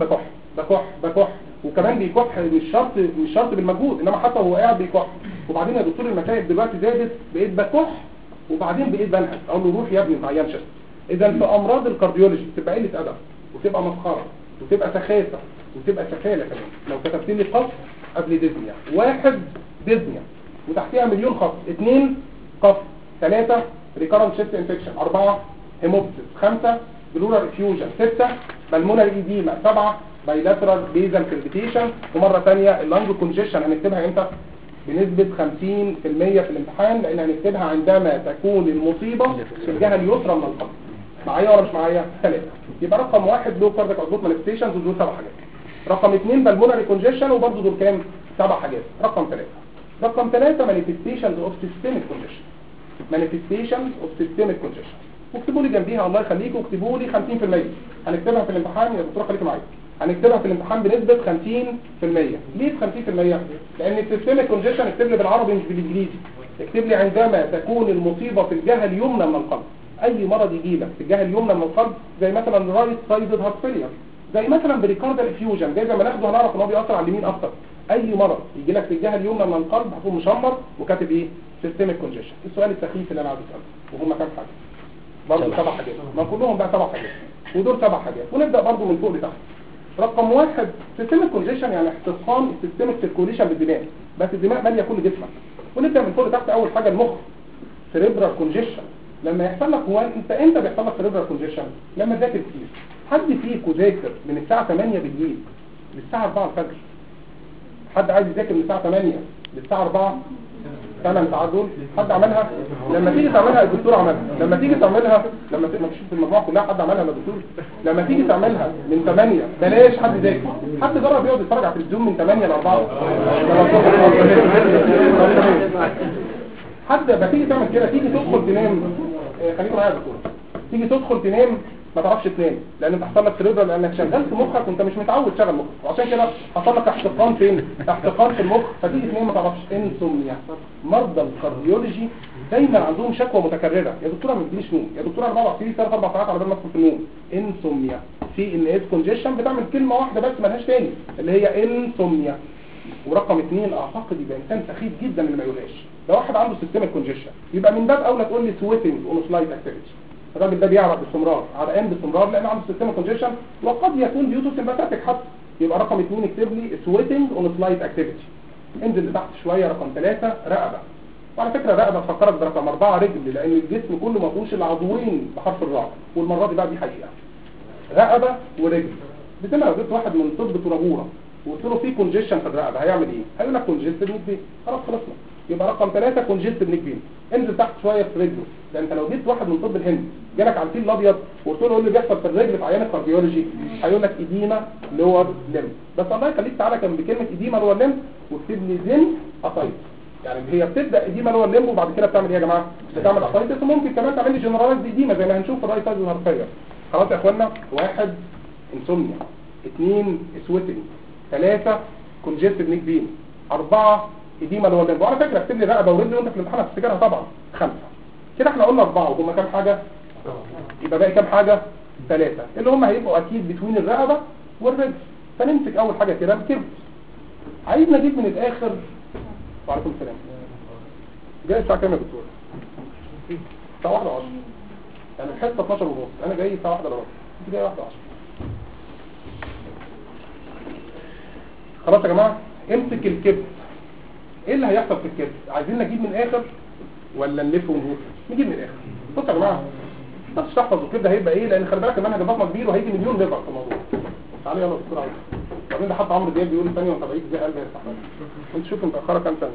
بكح وكمان بيكح مش شرط بالمجهود، انما حتى وهو قاعد بيكح، وبعدين يا دكتور المسائل دلوقتي زادت بقيت بكح وبعدين بقيت بنهج، اقول له روح يا ابني انت عيان شد. اذا في امراض الكارديولوجي تبقى قله ادب وتبقى مسخره وتبقى سخافه وتبقى سفاله كمان. لو كتبت لي خط قبل ديزنيا، 1 ديزنيا وتحتها مليون خط، 2 قف، 3 ريكارنت شيست انفكشن، 4 هيموبسيس، 5 بلورال افيوجن، 6 بالمونري ايديما، 7 بايلاترال بيزل كريبيتيشن. ومره ثانيه اللانج كونجيشن هنكتبها امتى؟ بنسبه 50% في الامتحان، لان هنكتبها عندما تكون المصيبه في الجهه اليسرى من القلب. معايا ولا مش معايا؟ 3. يبقى رقم 1 لو كاردياك اوتبوت مانيفستيشنز ودول 7 حاجات. رقم 2 بالمونري كونجيشن وبرضه دول كام؟ 7 حاجات. رقم 3 مانيفستيشنز اوف سيستميك كونجيشن. مانيفستيشنز اوف سيستميك كونجيشن. واكتبوا لي جنبيها الله يخليكم، اكتبوا لي 50%. هنكتبها في الامتحان يا دكتور خليكم معايا. هنكتبها في الامتحان بنسبه 50%. ليه ب 50%؟ لان السيستميك كونجيشن اكتب لي بالعربي مش بالانجليزي. اكتب لي عندما تكون المصيبه في الجهه اليمنى من القلب. اي مرض يجي لك في الجهه اليمنى من القلب زي مثلا رايت سايدد هارت فيلير، زي مثلا بريكاردال افيوجن، زي ما ناخده هنعرف ان هو بيأثر على اليمين اكتر. اي مرض يجي لك في الجهه اليمنى من القلب هتكون مشمر وكاتب ايه؟ سيستميك كونجيشن. السؤال السخيف اللي انا عايز اساله وهم كام حاجه؟ برضه 7 حاجات. ما كلهم بقى 7 حاجات ودول 7 حاجات. ونبدا برضه من فوق لتحت. رقم 1 سيستميك كونجيشن يعني احتقان السيستميك سيركوليشن بالدماغ، بس الدماغ ماليه كل جسمك. ونبدا من فوق لتحت. اول حاجه المخ، سيريبرال كونجيشن. لما يحصل لك هو انت امتى بيحصل لك سيريبرال كونجيشن؟ لما تذاكر كتير. حد فيكم ذاكر من الساعه 8 للساعه 4 الفجر؟ حد عايز يذاكر من الساعه 8 للساعه 4 ثمان ساعات دول حد عملها؟ لما تيجي تعملها الدكتور عملها، لما تيجي تعملها لما مش في المجموعه كلها حد عملها يا دكتور، لما تيجي تعملها من 8 بلاش حد ذاكر، حد جرب يقعد يتفرج على التلفزيون من 8 ل 4 حد ما تيجي تعمل كده، تيجي تدخل تنام خليكم معايا يا دكتور، تيجي تدخل تنام ما تعرفش تنام لان انت حصل لك سيريبرال لانك شغلت مخك وانت مش متعود تشغل مخك، وعشان كده حصل لك احتقان فين؟ احتقان في المخ، فتيجي تنام ما تعرفش. انسومنيا. مرضى الكارديولوجي دايما عندهم شكوى متكرره، يا دكتور ما بتجيش نوم، يا دكتور انا بقعد فيه 3 4 ساعات على بال ما ادخل في النوم. انسومنيا. سي ان اس كونجيشن بتعمل كلمه واحده بس مالهاش تاني اللي هي انسومنيا. ورقم 2 اعتقد يبقى انسان سخيف جدا اللي ما يقولهاش، لو واحد عنده سيستميك كونجيشن يبقى من باب اولى تقول لي سويتنج اون سلايت اكتيفيتي، الراجل ده بيعرف باستمرار على اند باستمرار لان عنده سيستم كونجيشن وقد يكون ديوتو سمباثيك حتى. يبقى رقم 2 اكتب لي سويتنج اون سلايت اكتيفيتي. انزل لتحت شويه رقم 3 رقبه. وعلى فكره الرقبه تفكرك برقم 4 رجل لان الجسم كله ما فيهوش الا عضوين بحرف الراء، والمره دي بقى دي حقيقه. رقبه ورجل. بتبقى لو جبت واحد من طب ترابوره وقلت له في كونجيشن في الرقبه هيعمل ايه؟ هيقول لك كونجيستد نيك بين. خلاص خلصنا. يبقى رقم 3 كونجيستد نيك بين. انزل تحت شويه في رجله، ده انت لو جبت واحد من طب الهند جالك على الفيل الابيض وقلت له ايه اللي بيحصل في الرجل في عيان الكارديولوجي هيقول لك ايديما لور ليم. بس الله يخليك تعالى كان بكلمه ايديما لور ليم واكتب لي زين اسايت، يعني هي بتبدا ايديما لور ليم وبعد كده بتعمل ايه يا جماعه؟ بتعمل اسايتس وممكن كمان تعمل لي جنرالايز ايديما زي ما هنشوف في الرايت سايد الهرفيه. خلاص يا اخوانا. 1 انسومنيا، 2 سويتنج، 3 كونجستيف نيك بين، 4 ايديما لور ليم. وعلى فكره اكتب لي رقبه ورجل وانت في الامتحان هتفتكرها طبعا. 5 كده احنا قلنا 4 وهم كام حاجه؟ يبقى باقي كام حاجه؟ 3 اللي هم هيبقوا اكيد بتوين الرقبه والرجل. فنمسك اول حاجه كده الكبد. عايزنا نجيب من الاخر. وعليكم السلام. جاي الساعه كام يا دكتور؟ الساعه 1:10 يعني الحصه 12 ونص، انا جاي الساعه 1:10 انت جاي 1:10. خلاص يا جماعه. امسك الكبد. ايه اللي هيحصل في الكبد؟ عايزين نجيب من الاخر ولا نلف ونروح؟ نجيب من الاخر. بصوا يا جماعه بس تحفظ الكبد هيبقى ايه لان خلي بالك المنهج البطنه كبير وهيجي مليون ليفر في الموضوع. تعالى يلا بسرعه. بعدين ده حتى عمرو دياب بيقول ثانيه وانت بعيد زي قلبي يستحمل. انت شوف انت متاخره كام ثانيه.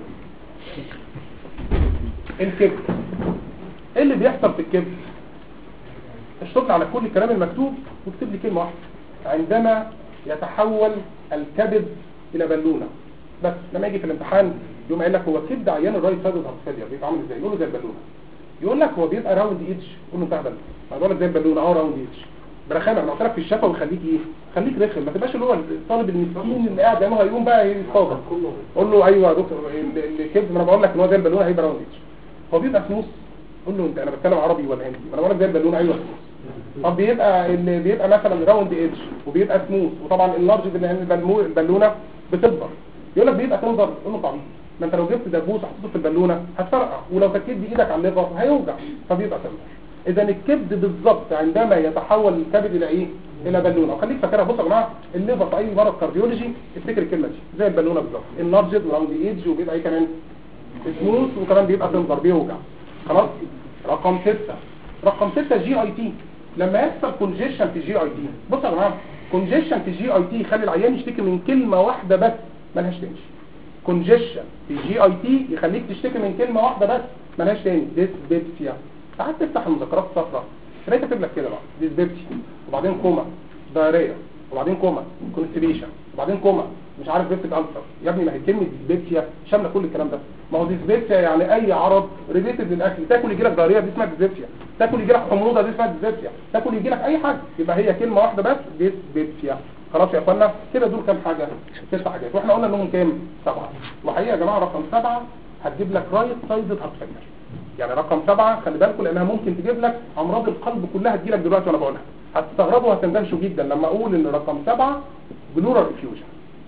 الكبد. ايه اللي بيحصل في الكبد؟ اشطب على كل الكلام المكتوب واكتب لي كلمه واحده. عندما يتحول الكبد الى بالونه. بس لما يجي في الامتحان يقوم قايل لك هو كبد عيان الرايت سايد هارت بيبقى عامل ازاي؟ يقول له زي البالونه. يقول لك هو بيبقى راوند ايدج، يقول له انت بل ما بقول لك زي البالونه راوند ايدج. برخامه انا قلت لك في الشفا وخليك ايه؟ خليك رخم، ما تبقاش اللي هو الطالب المسكين اللي قاعد جنبه هيقوم بقى يصادر. قول له ايوه يا دكتور الكبد ما انا بقول لك ان هو زي البالونه هيبقى راوند ايدج. هو بيبقى سموث. قول له انت انا بتكلم عربي ولا هندي؟ انا بقول لك زي البالونه ايوه سموث. طب بيبقى اللي بيبقى مثلا راوند ايدج وبيبقى سموث وطبعا اللارج البالونه بتكبر. يقول لك بيبقى تنظر. قول له طبيعي. ما انت لو جبت دبوس حطيته في البالونه هتفرقع ولو تكيت بايدك على الليفر هيوجع فبيبقى تنظر. اذا الكبد بالظبط عندما يتحول الكبد الى ايه؟ الى بالونه. وخليك فاكرها. بصوا يا جماعه الليفر في اي مرض كارديولوجي افتكر الكلمه دي زي البالونه بالظبط. اللارج راوند ايدج وبيبقى ايه كمان؟ سموث وكمان بيبقى تنظر بيوجع. خلاص. رقم 6 جي اي تي. لما يحصل كونجيشن في جي اي تي. بصوا يا جماعه كونجيشن في جي اي تي يخلي العيان يشتكي من كلمه واحده بس مالهاش تمشي. كونجيشن في جي اي تي يخليك تشتكي من كلمه واحده بس مالهاش تاني. ديسبيبسيا. ساعات تفتح المذكرات الصفراء تلاقي كاتب لك كده بقى ديسبيبسيا وبعدين كوما دايريا وبعدين كوما كونستيبيشن وبعدين كوما مش عارف بيبتيك ألسر. يا ابني ما هي كلمه ديسبيبسيا شامله كل الكلام ده. ما هو ديسبيبسيا يعني اي عرض ريليتد للاكل. تاكل يجي لك دايريا دي اسمها ديسبيبسيا، تاكل يجي لك حموضه دي اسمها ديسبيبسيا، تاكل يجي لك اي حاجه يبقى هي كلمه واحده بس ديسبيبسيا. خلاص يا اخوانا كده دول كام حاجه؟ 9 حاجات واحنا قلنا انهم كام؟ 7. وحقيقه يا جماعه رقم 7 هتجيب لك رايت سايد هارت فيلير. يعني رقم 7 خلي بالكم لانها ممكن تجيب لك امراض القلب كلها تجي لك دلوقتي وانا بقولها. هتستغربوا وهتندهشوا جدا لما اقول ان رقم 7 بلورال افيوجن.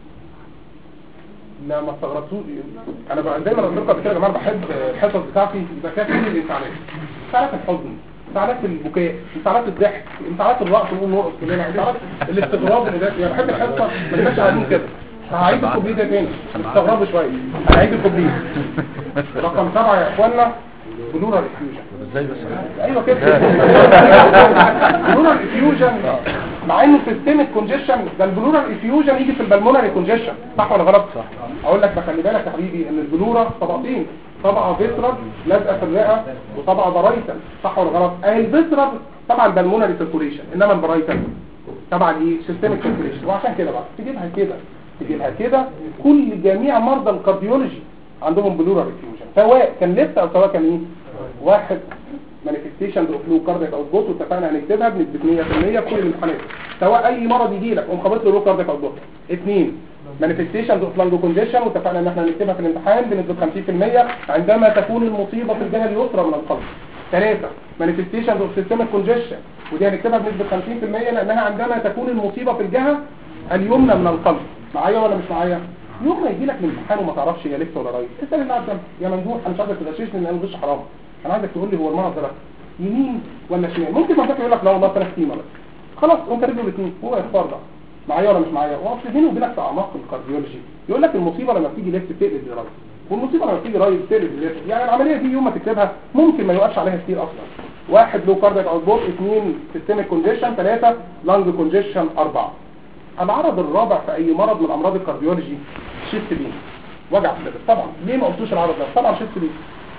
لا ما استغربتوش. انا بقى دايما قلت لكم كده يا جماعه بحب الحصص بتاعتي يبقى فيها كل الانفعالات. انفعالات الحزن، انفعالات البكاء، انفعالات الضحك، انفعالات الرقص ونقوم نرقص كلنا، انفعالات الاستغراب اللي ده. يعني بحب الحصه ما تبقاش قاعدين كده. هعيد الكوبليه ده تاني استغربوا شويه. هعيد الكوبليه. رقم 7 يا اخوانا بلورال افيوجن. ازاي بس؟ ايوه كده. بلورال افيوجن مع انه سيستميك كونجيشن ده البلورال افيوجن يجي في البلمونري كونجيشن صح ولا غلط؟ صح. اقول لك خلي بالك يا حبيبي ان البلورا طبقتين طبقه فيترال لازقه في الرئه، وطبقه برايتال، صح ولا غلط؟ الفيترال طبعا بالمونري سيركوليشن، انما البرايتال طبعا ايه؟ سيستميك سيركوليشن. وعشان كده بقى تجيبها كده كل جميع مرضى الكارديولوجي عندهم بلورال افيوجن، سواء كان ليفت او سواء كان ايه؟ واحد مانيفستيشن اوف لو كاردياك اوتبوت، واتفقنا هنكتبها بنسبه 100% في كل الامتحانات، سواء اي مرض يجي لك ومخبط له لو كاردياك اوتبوت. 2 مانيفستيشن اوف لانج كونجيشن، واتفقنا ان احنا هنكتبها في الامتحان بنسبه 50% عندما تكون المصيبه في الجهه اليسرى من القلب. 3 مانيفستيشن اوف سيستميك كونجيشن، ودي هنكتبها بنسبه 50% لانها عندما تكون المصيبه في الجهه اليمنى من القلب. معايا ولا مش معايا؟ يوم ما يجي لك الامتحان وما تعرفش هي ليفت ولا رايت، اسال اللي قدامك يا ممدوح انا مش عايزك تغششني لان الغش حرام، انا عايزك تقول لي هو المرض ده يمين ولا شمال. ممكن منطقي يقول لك لا والله انا كتيمه بس، خلاص انت رجله الاثنين، هو يختار ده. معايا ولا مش معايا؟ واصل بينه وبينك في اعماق الكارديولوجي يقول لك المصيبه لما بتيجي ليفت تقلب لرايت، والمصيبه لما بتيجي رايت تقلب لليفت. يعني العمليه دي يوم ما تكتبها ممكن ما يوقفش عليها كتير اصلا. 1 لو كاردياك اوتبوت، 2 سيستميك كونجيشن، 3 لانج كونجيشن، 4. العرض الرابع في اي مرض من امراض الكارديولوجي شيست بين، وجع صدر. طبعا ليه ما قلتوش العرض ده؟ طبعا شيست بين،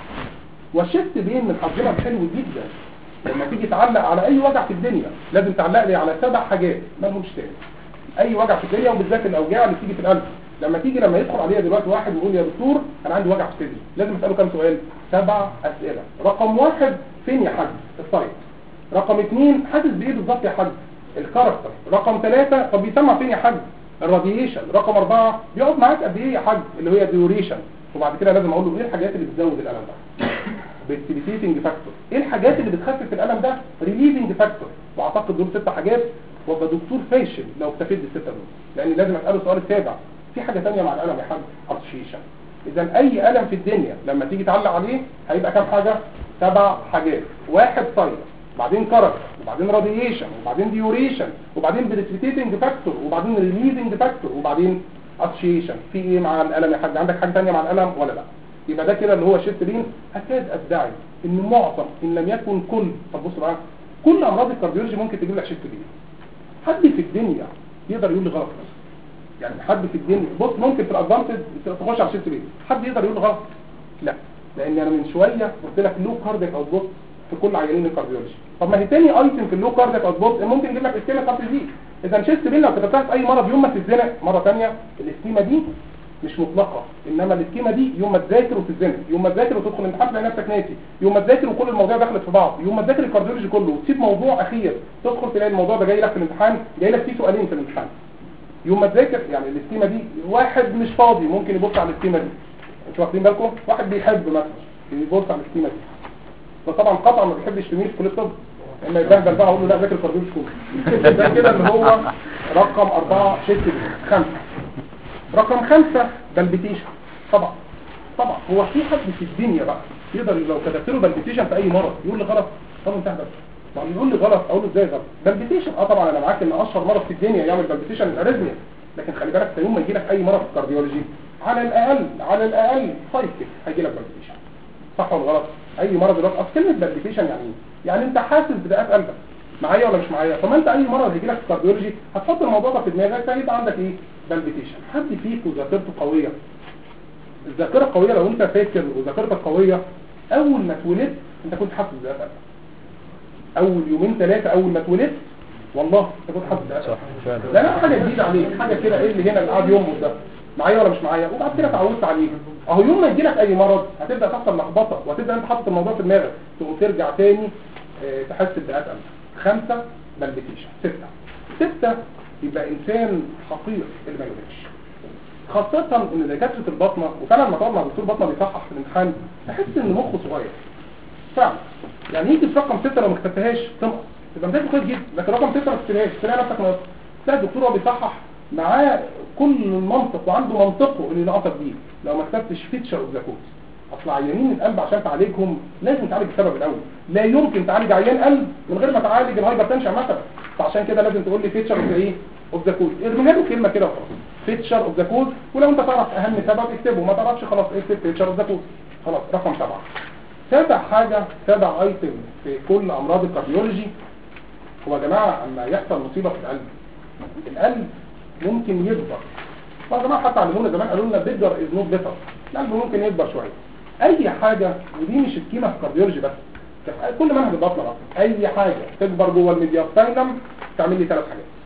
والشيست بين من حظنا الحلو جدا لما تيجي تعلق على اي وجع في الدنيا لازم تعلق لي على 7 حاجات مالهمش تاني. اي وجع في الدنيا وبالذات الاوجاع اللي بتيجي في القلب، لما يدخل عليها دلوقتي واحد ويقول يا دكتور انا عندي وجع في صدري، لازم اساله كام سؤال؟ 7 اسئله. رقم 1 فين يا حاج؟ السايت. رقم 2 حاسس بايه بالظبط يا حاج؟ الكاركتر. رقم 3 طب بيسمع فين يا حاج؟ الراديشن. رقم 4 بيقعد معاك قد ايه يا حاج؟ اللي هي ديوريشن. وبعد كده لازم اقول له ايه الحاجات اللي بتزود الالم ده؟ بالتيليتيتنج فاكتور. ايه الحاجات اللي بتخفف الالم ده؟ ريليفنج فاكتور. واعتقد دول 6 حاجات، وابقى دكتور فاشل لو اكتفيت بال6 دول، لان لازم اساله السؤال السابع في حاجه ثانيه مع الالم يا حاج؟ اسوشيشن. اذا اي الم في الدنيا لما تيجي تعلق عليه هيبقى كام حاجه؟ 7 حاجات. 1 سايلنس، وبعدين كاركتر، وبعدين راديشن، وبعدين ديوريشن، وبعدين بريسبيتيتنج فاكتور، وبعدين ريليفنج فاكتور، وبعدين اسوشيشن. في ايه مع الالم يا حاج؟ عندك حاجه ثانيه مع الالم ولا لا؟ يبقى ده كده اللي هو شيست بين. اكاد ادعي ان معظم ان لم يكن كل، طب بص بقى، كل امراض الكارديولوجي ممكن تجيب لك شيست بين. حد في الدنيا يقدر يقول لي غلط؟ يعني حد في الدنيا بص ممكن في الادفانتج تخش على شيست بين، حد يقدر يقول غلط؟ لا، لان انا من شويه قلت لك لو كاردياك اوتبوت في كل عيانين الكارديولوجي. طب ما هي تاني ايتم في اللو كاردياك اوتبوت ممكن يجيب لك اسكيميك هارت ديزيز. اذا شيست بين لو كتبتها في اي مرض يوم ما تتزنق مره ثانيه، الاسكيمه دي مش مطلقه، انما الاسكيمه دي يوم ما تذاكر وتتزنق، يوم ما تذاكر وتدخل الامتحان تلاقي نفسك ناسي، يوم ما تذاكر وكل المواضيع دخلت في بعض، يوم ما تذاكر الكارديولوجي كله وتسيب موضوع اخير تدخل تلاقي الموضوع ده جاي لك في الامتحان، جاي لك فيه سؤالين في الامتحان. يوم ما تذاكر يعني الاسكيمه دي، واحد مش فاضي ممكن يبص على الاسكيمه دي، انتوا واخدين بالكم؟ واحد بيحب مثلا يبص على الاسكيمه دي، فطبعا قطعا ما بيحبش تميل في كل الطب، اما يبهدل بقى اقول له لا ذاكر الكارديولوجي كله. ده كده اللي هو رقم 4 شيست بين. 5 رقم 5 بالبيتيشن. طبعا هو في حد في الدنيا بقى يقدر لو كتبت له بالبيتيشن في اي مرض يقول لي غلط؟ طب انت بس طب يقول لي غلط اقول له ازاي غلط؟ بالبيتيشن طبعا انا معاك ان اشهر مرض في الدنيا يعمل بالبيتيشن الاريثميا، لكن خلي بالك يوم ما يجي لك اي مرض في الكارديولوجي على الاقل سايكل هيجي لك بالبيتيشن، صح ولا غلط؟ اي مرض دلوقتي اصل كلمه بالبيتيشن يعني ايه؟ يعني انت حاسس بدقات قلبك. معايا ولا مش معايا؟ طب انت اي مرض هيجي لك في الكارديولوجي هتحط الموضوع ده في دماغك فيبقى عندك ايه؟ بالبيتيشن. حد فيكم ذاكرته قويه؟ الذاكره قويه لو انت فاكر وذاكرتك قويه، اول ما اتولدت انت كنت حاسس بدقات قلبك. اول يومين 3 اول ما اتولدت والله انت كنت حاسس بدقات قلبك. فعلا. لا لا حاجه جديده عليك، حاجه كده ايه اللي هنا اللي قاعد يوم ده. معايا ولا مش معايا؟ وبعد كده اتعودت عليه. اهو يوم ما يجي لك اي مرض هتبدا تحصل لخبطه وهتبدا انت حاطط الموضوع في دماغك، تقوم ترجع تاني تحس بدقات قلبك. 5 بالبيتيشن. 6 يبقى انسان حقير اللي ما يقولش، خاصة ان دكاترة البطنة، وفعلا لما تقعد مع دكتور بطنة بيصحح في الامتحان تحس ان مخه صغير فعلا. يعني يجي في رقم 6 لو ما كتبتهاش تنقص، تبقى مذاكر كويس جدا، لكن رقم 6 ما كتبتهاش تلاقي نفسك ناقص. تلاقي الدكتور هو بيصحح معاه كل المنطق وعنده منطقه اللي ناقصك بيه لو ما كتبتش فيتشر اوف ذا كود. اصل عيانين القلب عشان تعالجهم لازم تعالج السبب الاول، لا يمكن تعالج عيان قلب من غير ما تعالج الهايبرتنشن مثلا، فعشان كده لازم تقول لي فيتشر اوف ايه؟ اوف ذا كود. ارميها له كلمه كده وخلاص، فيتشر اوف ذا كود، ولو انت تعرف اهم سبب اكتبه، ما تعرفش خلاص اكتب فيتشر اوف ذا كود خلاص. رقم 7 سابع حاجه، سابع ايتم في كل امراض الكارديولوجي هو يا جماعه اما يحصل مصيبه في القلب ممكن يكبر. يا جماعه حتى علمونا زمان قالوا لنا بيجر از نوت بيتر، القلب ممكن يكبر شويه. اي حاجه، ودي مش سكيمه في الكارديولوجي بس، كل منهج البطنه بقى، اي حاجه تكبر جوه الميدياستاينم تعمل لي 3 حاجات.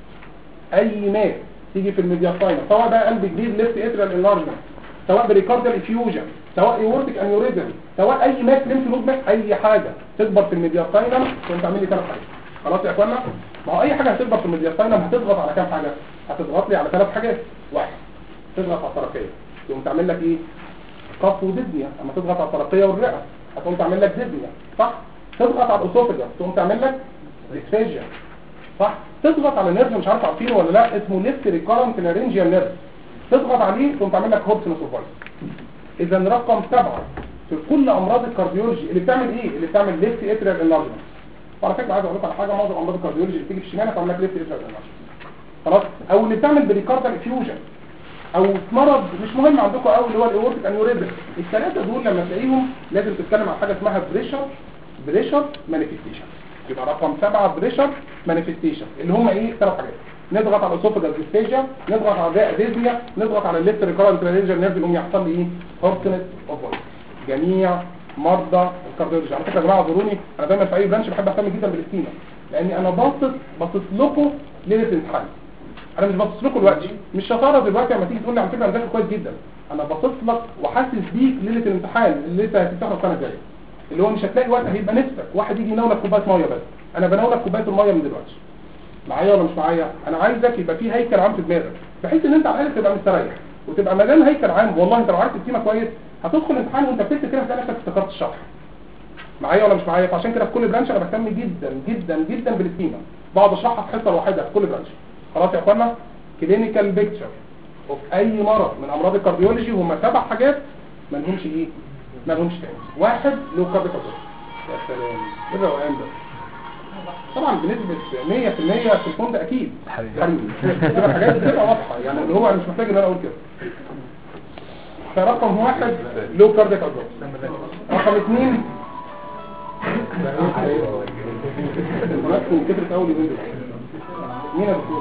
اي ماس تيجي في الميدياستاينم، سواء بقى قلب جديد ليفت اتريال انلارجمنت، سواء بريكارديال افيوجن، سواء ايورتيك انيوريزم، سواء اي ماس ليمف نود ماس، اي حاجه تكبر في الميدياستاينم تقوم تعمل لي 3 حاجات. خلاص يا اخوانا؟ ما هو اي حاجه هتكبر في الميدياستاينم هتضغط على كام حاجه؟ هتضغط لي على 3 حاجات. 1 تضغط على الطرفيه تقوم تعمل لك ايه؟ قف وديدنيا. اما تضغط على الطرفيه والرئه هتقوم تعمل لك ديدنيا، صح؟ تضغط على الاسوفجس تقوم تعمل لك ديسفاجيا، صح؟ تضغط على نيرف مش عارف عارفينه ولا لا، اسمه ليفت ريكارنت لارنجيال نيرف، تضغط عليه تقوم تعمل لك هورسنس اوف فويس. اذا رقم 7 في كل امراض الكارديولوجي اللي بتعمل ايه؟ اللي بتعمل ليفت اتريال انلارجمنت. وعلى فكره عايز اقول لك على حاجه، معظم امراض الكارديولوجي اللي بتيجي في الشمال هتعمل لك ليفت اتريال انلارجمنت، خلاص؟ او اللي بتعمل بريكارديال افيوجن، او مرض مش مهم عندكم قوي اللي هو الاورتيك انيوريزم. الثلاثه دول لما تلاقيهم لازم تتكلم عن حاجه اسمها بريشر مانيفستيشن. يبقى رقم 7 بريشر مانيفستيشن اللي هم ايه؟ 3 حاجات. نضغط على الاسوفجس ديسفاجيا، نضغط على الرئه ديزنيا، نضغط على الليفت ريكارنت لارنجيال نيرف يقوم يحصل لي ايه؟ هورسنس اوف فويس. جميع مرضى الكارديولوجي، على فكره يا جماعه اعذروني، انا دايما في اي برانش بحب اهتم جدا بالاستيما، لاني انا باصص لكم ليله الامتحان. انا مش باصص لكم دلوقتي، مش شطاره دلوقتي لما تيجي تقول لي على فكره انا ذاكر كويس جدا، انا باصص لك وحاسس بيك ليله الامتحان اللي انت هتفتحه السنه الجايه، اللي هو مش هتلاقي وقت هيبقى نفسك واحد يجي يناولك كوبايه ميه بس. انا بناولك كوبايه الميه من دلوقتي، معايا ولا مش معايا؟ انا عايزك يبقى في هيكل عام في دماغك، بحيث ان انت على الاقل تبقى مستريح وتبقى ما دام هيكل عام. والله انت لو عرفت التيمه كويس هتدخل الامتحان وانت بتكتب كده هتلاقي نفسك افتكرت الشرح، معايا ولا مش معايا؟ فعشان كده في كل برانش انا بهتم جدا جدا جدا بالتيمه، بقعد اشرحها في حصه واحده في كل برانش. خلاص يا اخوانا؟ كلينيكال بيكتشر اوف اي مرض من امراض الكارديولوجي هم 7 حاجات ما لهمش ايه؟ ما لهمش تاني. 1 لو كارديو. يا سلام ايه الروقان ده! طبعا بنسبه 100% في الفون ده اكيد حريمي، بتبقى حاجات بتبقى واضحه، يعني اللي هو انا مش محتاج ان انا اقول كده. فرقم 1 لو كارديو. رقم 2 كترت اول يومين دول مين يا دكتور؟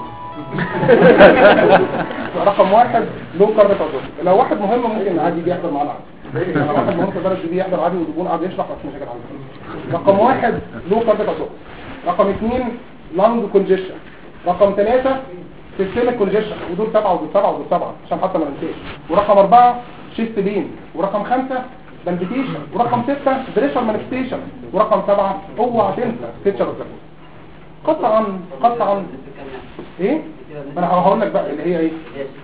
رقم 1 لو كارديو. لو واحد مهم ممكن عادي يجي يحضر معانا عادي، لو واحد مهم في البلد دي يحضر عادي والزبون قاعد يشرح مش مشاكل عنده. رقم 1 لو كارديو. رقم 2 لانج كونجيشن. رقم 3 سيستميك كونجيشن، ودول 7 ودول 7 ودول 7 عشان حتى ما ننساش. ورقم 4 شيست بين. ورقم 5 بالبيتيشن. ورقم 6 بريشر مانيفستيشن. ورقم 7 اوعى تنسى ستيتشر اوف قطعا ايه؟ ما انا هقول لك بقى اللي هي ايه؟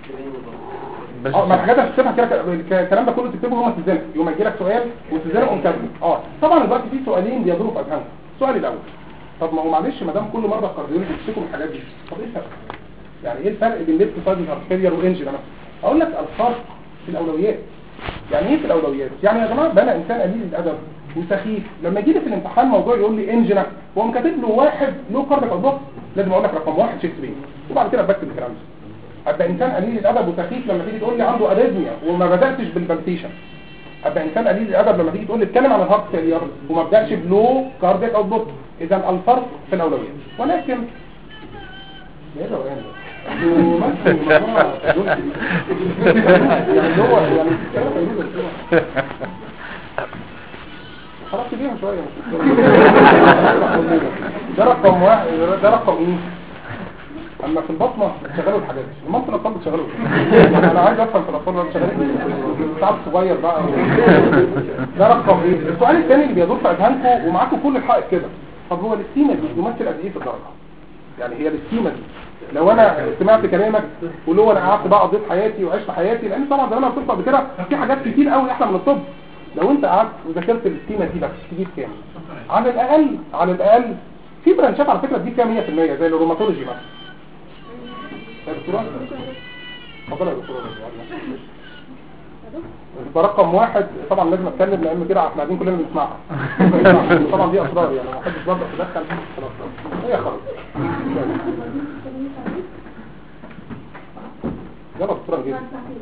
ما الحاجات اللي هتكتبها كده الكلام ده كله تكتبه يوم التزام، يوم يجي لك سؤال وتزام ومكمل. طبعا دلوقتي في سؤالين بيدوروا في اذهانك. السؤال الاول، طب ما هو معلش ما دام كل مرضى الكارديولوجي بيشتكوا من الحاجات دي، طب ايه الفرق؟ يعني ايه الفرق بين ليفت سايد هارت فيلير وانجري مثلا؟ اقول لك الفرق في الاولويات. يعني ايه في الاولويات؟ يعني يا جماعه انا انسان قليل الادب وسخيف، لما يجي لي في الامتحان موضوع يقول لي انجنا وقام كاتب له 1 لو كاردياك ادوس، لازم اقول لك رقم 1 شيست بين وبعد كده بكتب الكلام ده. ابقى انسان قليل الادب وسخيف لما تيجي تقول لي عنده اريزميا وما بداتش بالبالتيشن. ابقى انسان قليل الادب لما تيجي تقول لي اتكلم عن الهارت فيلير وما بداش بلو كاردياك ادوس. اذا الفرق في الاولويات. ولكن ايه ده يعني هو يعني خلاص بيهم شويه ده رقم 1. ده رقم ايه؟ اما في البطنه بتشغلوا الحاجات دي، المنطقه الاطفال بتشغلوا. انا عايز افهم في الاطفال اللي شغالين تعب صغير بقى. ده رقم ايه؟ السؤال الثاني اللي بيدور في اذهانكم ومعاكم كل الحق كده، طب هو الاستيمه دي يمثل قد ايه في الدرجه؟ يعني هي الاستيمه دي لو انا سمعت كلامك ولو انا قعدت بقى قضيت حياتي وعشت حياتي، لان طبعا زي ما قلت قبل كده في حاجات كتير قوي احلى من الطب. لو انت قعدت وذاكرت الاستيمه دي بس تجيب كام؟ على الاقل في برانشات على فكره تجيب كام 100% زي الروماتولوجي مثلا. يا دكتوره اتفضل يا دكتوره. رقم 1 طبعا لازم اتكلم لان كده احنا قاعدين كلنا بنسمعها طبعا دي اسرار، يعني ما حدش برضه تدخل في الاسرار. هي خلاص يلا دكتوره جدا.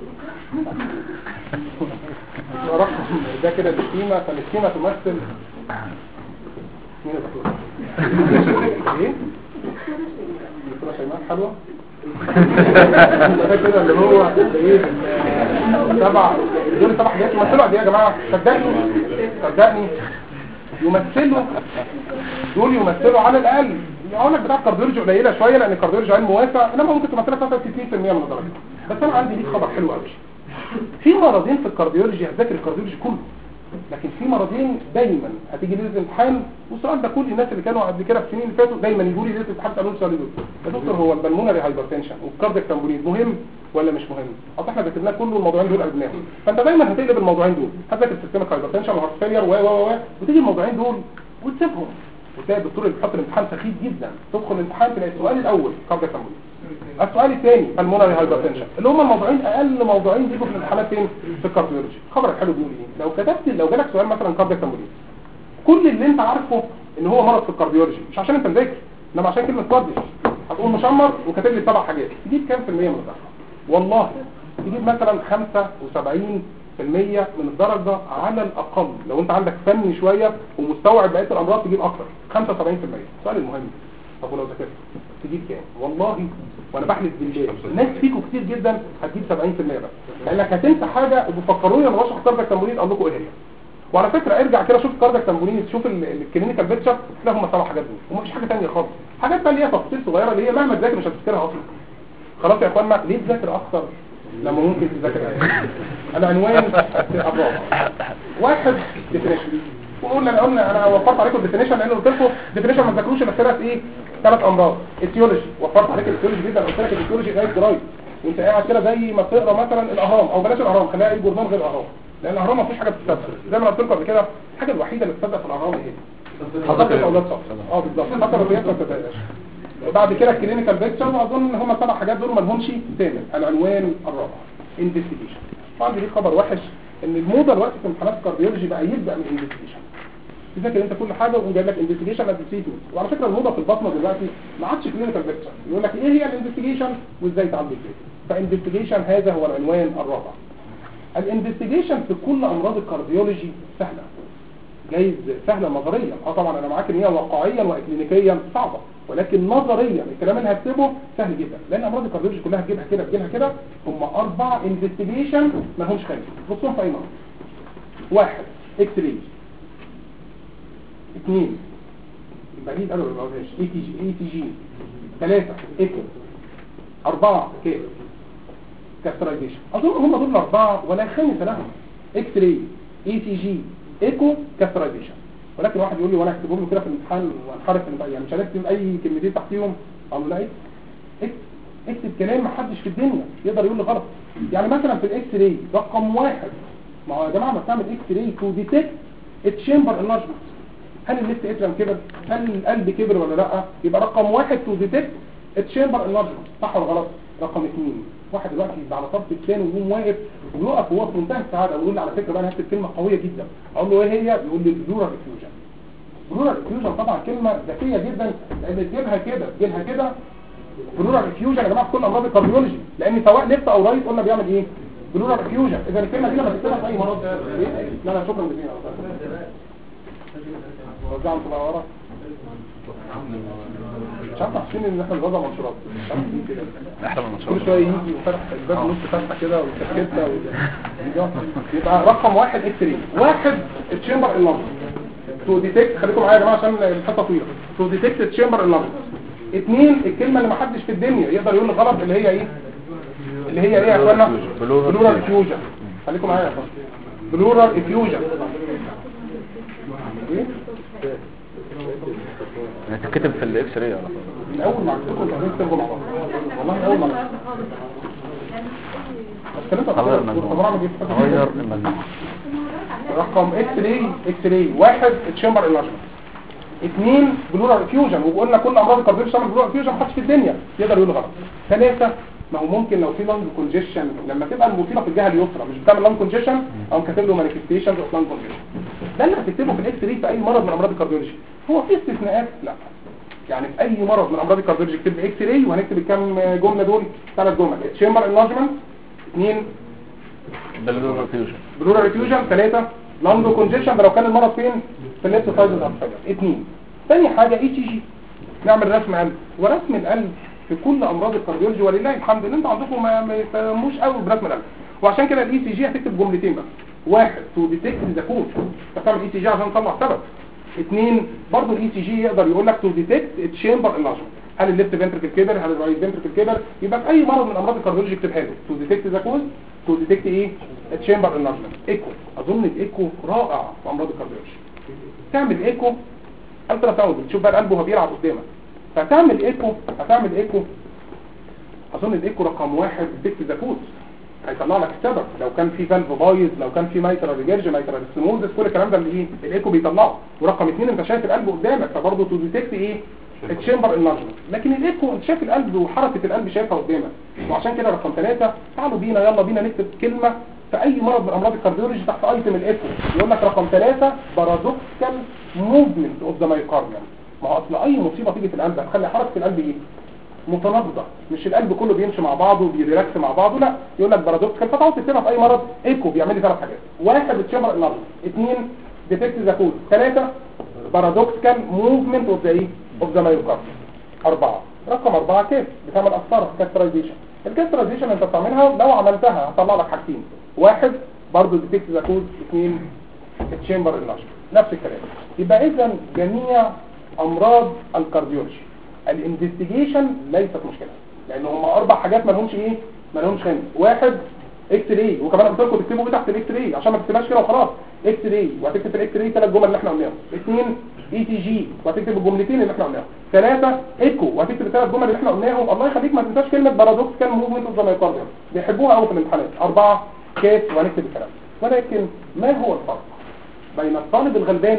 رقم ده كده الاستيمه، فالاستيمه تمثل مين يا دكتوره؟ ايه؟ دكتوره شيماء حلوه ده كده اللي هو ايه 7 دول 7 حاجات يمثلوا قد ايه يا جماعه؟ صدقني يمثلوا، دول يمثلوا على الاقل اقول لك بتاع الكارديولوجي قليله شويه لان الكارديولوجي علم واسع، انما ممكن تمثل لك مثلا 60% من الدرجه. بس انا عندي ليك خبر حلو قوي، في مرضين في الكارديولوجي هتذاكر الكارديولوجي كله، لكن في مرضين دايما هتيجي ليله الامتحان، والسؤال ده كل الناس اللي كانوا قبل كده في السنين اللي فاتوا دايما يجوا لي ليله الامتحان يسالوني السؤال ده، يا دكتور هو البلمونري هايبرتنشن والكاردياك تامبولين مهم ولا مش مهم؟ اصل احنا ذاكرنا كل الموضوعين دول قبلناهم، فانت دايما هتقلب الموضوعين دول، هتذاكر سيستمك هايبرتنشن وهارت فيلير وتيجي الموضوعين دول وتسيبهم، وتلاقي الدكتور اللي بيحط الامتحان سخيف جدا، تدخل الامتحان تلاقي السؤال الاول كاردياك تامبولين، السؤال الثاني بالمونري هايبرتنشن، اللي هم الموضوعين اقل موضوعين بيجوا في الامتحانات فين؟ في الكارديولوجي. خبر الحلو بيقول ايه؟ لو جالك سؤال مثلا كاردياك تامبولين، كل اللي انت عارفه ان هو مرض في الكارديولوجي، مش عشان انت مذاكر، انما عشان كلمه كارديولوجي، هتقول مشمر وكاتب لي 7 حاجات، تجيب كام في المية من الدرجه؟ والله تجيب مثلا 75% من الدرجه على الاقل، لو انت عندك فن شويه ومستوعب بقيه الامراض تجيب اكتر 75%. السؤال المهم، طب ولو ذاكرت تجيب كام؟ والله وانا بحلف بالله ناس فيكم كتير جدا هتجيب 70% بس، لانك هتنسى حاجه وبتفكروني لما بشرح كاردياك تامبولين اقول لكم ايه هي. وعلى فكره ارجع كده شوف كاردياك تامبولين، شوف الكلينيكال بيكتشر، تلاقي هم 7 حاجات دول ومفيش حاجه ثانيه خالص، حاجات بقى اللي هي تفاصيل صغيره اللي هي مهما تذاكر مش هتفتكرها اصلا. خلاص يا اخوانا، ليه تذاكر اكتر لما ممكن تذاكر اقل؟ العنوان الرابع 1 ديفينيشن، وقلنا انا وفرت عليكم الديفينيشن لان قلت لكم ديفينيشن ما تذاكروش الا ثلاث ايه؟ 3 امراض. اتيولوجي، وفرت عليك الاتيولوجي جدا، قلت لك الاتيولوجي غير جرايد، وانت قاعد كده زي ما بتقرا مثلا الاهرام، او بلاش الاهرام خليها ايه، جورنال غير الاهرام، لان الاهرام ما فيش حاجه بتتصدق زي ما قلت لكم قبل كده. الحاجه الوحيده اللي بتصدق في الاهرام ايه؟ حضرتك الاولاد صح. بالظبط، حتى لو ما تصدقش. وبعد كده الكلينيكال بيكتشر، واظن هم ال7 حاجات دول ما لهمش ثامن. العنوان الرابع انفستيجيشن. طبعا دي خبر وحش ان الموضه دلوقتي في امتحانات الكارديولوجي بقى يبدا من انفستيجيشن، تذاكر انت كل حاجه وجايب لك انفستيجيشن ادسيتو. وعلى فكره الموضه في البطنه دلوقتي ما عادش كلينيكال بيكتشر، يقول لك ايه هي الانفستيجيشن وازاي تعالج الكيس. فانفستيجيشن هذا هو العنوان الرابع. الانفستيجيشن في كل امراض الكارديولوجي سهله، جايز سهله نظريا، طبعا انا معاك ان هي واقعيا واكلينيكيا صعبه، ولكن نظريا الكلام اللي هكتبه سهل جدا، لان امراض الكارديولوجي كلها تجيبها كده هم 4 انفستيجيشن ما لهمش خالص، بصوا في اي مرض. 1 اكس راي، 2 البعيد قالوا ما قالوش اي تي جي، 3 ايكو، 4 كيس كاسترايزيشن. اظن هم دول ال4 ولا خامس لهم، اكس راي، اي تي جي، ايكو، كاسترايزيشن. ولكن واحد يقول لي وانا اكتبهم له كده في الامتحان وانحرف يعني مش هنكتب اي كلمتين تحتيهم، اقول له لا اكتب كلام ما حدش في الدنيا يقدر يقول لي غلط. يعني مثلا في الاكس راي رقم 1، ما هو يا جماعه ما بتعمل اكس راي تو ديتكت التشامبر انلارجمنت، هل الليفت اتريم كبر، هل القلب كبر ولا لا، يبقى رقم 1 تو ديتكت التشامبر انلارجمنت، صح ولا غلط؟ رقم 2 واحد دلوقتي يبقى على طرف لسانه ويقوم واقف ويقف وهو في منتهى السعاده ويقول لي على فكره بقى انا هكتب كلمه قويه جدا، اقول له ايه هي؟ يقول لي بلورال افيوجن. بلورال افيوجن طبعا كلمه ذكيه جدا، لان تجيبها كده بلورال افيوجن يا جماعه في كل امراض الكارديولوجي، لان سواء ليفت او رايت قلنا بيعمل ايه؟ بلورال افيوجن. اذا الكلمه دي لما تكتبها في اي مرض لا شكرا جزيلا. وزعهم في ورا مش عارف عشان ان احنا بنوزع منشورات احنا كل شويه يجي وفتح الباب نص فتحه كده وسكتها يبقى رقم 1 اكس راي. 1 التشامبر انلارجمنت تو ديتكت، خليكم معايا يا جماعه عشان الحصه طويله، تو ديتكت التشامبر انلارجمنت. 2 الكلمه اللي ما حدش في الدنيا يقدر يقول غلط، اللي هي ايه يا اخوانا؟ بلورال افيوجن. خليكم معايا يا اخوانا، بلورال افيوجن. ايه هتتكتب في الاكس راي على طول من اول ما عرفتكم تكتبوا مع بعض، والله من اول ما غير المجموعة. رقم اكس راي 1 تشامبر انلارجمنت، 2 بلورال افيوجن، وقلنا كل امراض الكارديولوجي بتعمل بلورال افيوجن، محدش في الدنيا يقدر يقول غلط. 3 ما هو ممكن لو في لانج كونجيشن، لما تبقى المصيبه في الجهه اليسرى مش بتعمل لانج كونجيشن، او كاتب له مانيفستيشنز اوف لانج كونجيشن، ده اللي هتكتبه في الاكس راي في اي مرض من امراض الكارديولوجي. هو في استثناءات؟ لا، يعني في اي مرض من امراض الكارديولوجي اكتب اكس راي، وهنكتب الكام جمله دول؟ 3 جمل. تشامبر انلارجمنت، 2 بلورال افيوجن، 3 لانج كونجيشن، ده لو كان المرض فين؟ في الليفت سايد اوف ذا 2. ثاني حاجه اي تي جي، نعمل رسم قلب. ورسم القلب في كل امراض الكارديولوجي ولله الحمد ان انتوا عندكم ما يفهموش قوي برسم القلب، وعشان كده الاي سي جي هتكتب جملتين بس. واحد تو ديتكت ذا كوز، انت بتعمل اي سي جي عشان تطلع سبب. اثنين برضه الاي سي جي يقدر يقول لك تو ديتكت تشامبر انلارجمنت، هل الليفت فنتركل كبر، هل الرايت فنتركل كبر. يبقى في اي مرض من امراض الكارديولوجي اكتبها له تو ديتكت ذا كوز، تو ديتكت ايه تشامبر انلارجمنت. ايكو، اظن الايكو رائع في امراض الكارديولوجي. تعمل ايكو الترا ساوند تشوف بقى القلب وهو بيلعب قدامك، فتعمل ايكو، هتعمل ايكو. اظن الايكو رقم 1 ديتكت ذا كوز، هيطلع لك السبب. لو كان في فالف بايظ، لو كان في مايترال ريجيرج، مايترال ستينوزس، كل الكلام ده اللي ايه الايكو بيطلعه. ورقم 2 انت شايف القلب قدامك، فبرضه تو ديتكت ايه التشامبر انلارجمنت. لكن الايكو انت شايف القلب وحركه القلب شايفها قدامك. وعشان كده رقم 3 تعالوا بينا يلا بينا نكتب كلمه في اي مرض من امراض الكارديولوجي تحت ايتم الايكو. يقول لك رقم 3 بارادوكسال موفمنت اوف ذا مايوكارديوم. ما هو اصل اي مصيبه تيجي في القلب هتخلي حركه القلب ايه متناقضه، مش القلب كله بيمشي مع بعضه وبيريلاكس مع بعضه، لا. يقول لك بارادوكسال، فتعرف تكتبها في اي مرض ايكو بيعمل لي 3 حاجات. 1 تشامبر انلارجمنت، 2 ديتكت ذا كوز، 3 بارادوكسال موفمنت اوف ذا ايه اوف ذا مايوكارديوم. 4 رقم 4 كيف بتعمل قسطره كاسترايزيشن. الكاسترايزيشن انت بتعملها لو عملتها هتطلع لك حاجتين، 1 برضه ديتكت ذا كوز، 2 تشامبر انلارجمنت، نفس الكلام. يبقى اذا جميع امراض الكارديولوجي الانفستيجيشن ليست مشكله، لان هم 4 حاجات ما لهمش ايه ما لهمش خامس. 1 اكس راي، وكمان قلت لكم تكتبوا ايه تحت الاكس راي عشان ما تكتبهاش كده وخلاص. اكس راي، وهتكتب في الاكس راي 3 جمل اللي احنا قلناهم. 2 اي تي جي، وهتكتب الجملتين اللي احنا قلناهم. 3 ايكو، وهتكتب ال3 جمل اللي احنا قلناهم. الله يخليك ما تنساش كلمه بارادوكسال موفمنت اوف ذا مايوكارديوم، بيحبوها قوي في الامتحانات. 4 كيس، وهنكتب الكلام. ولكن ما هو الفرق بين الطالب الغلبان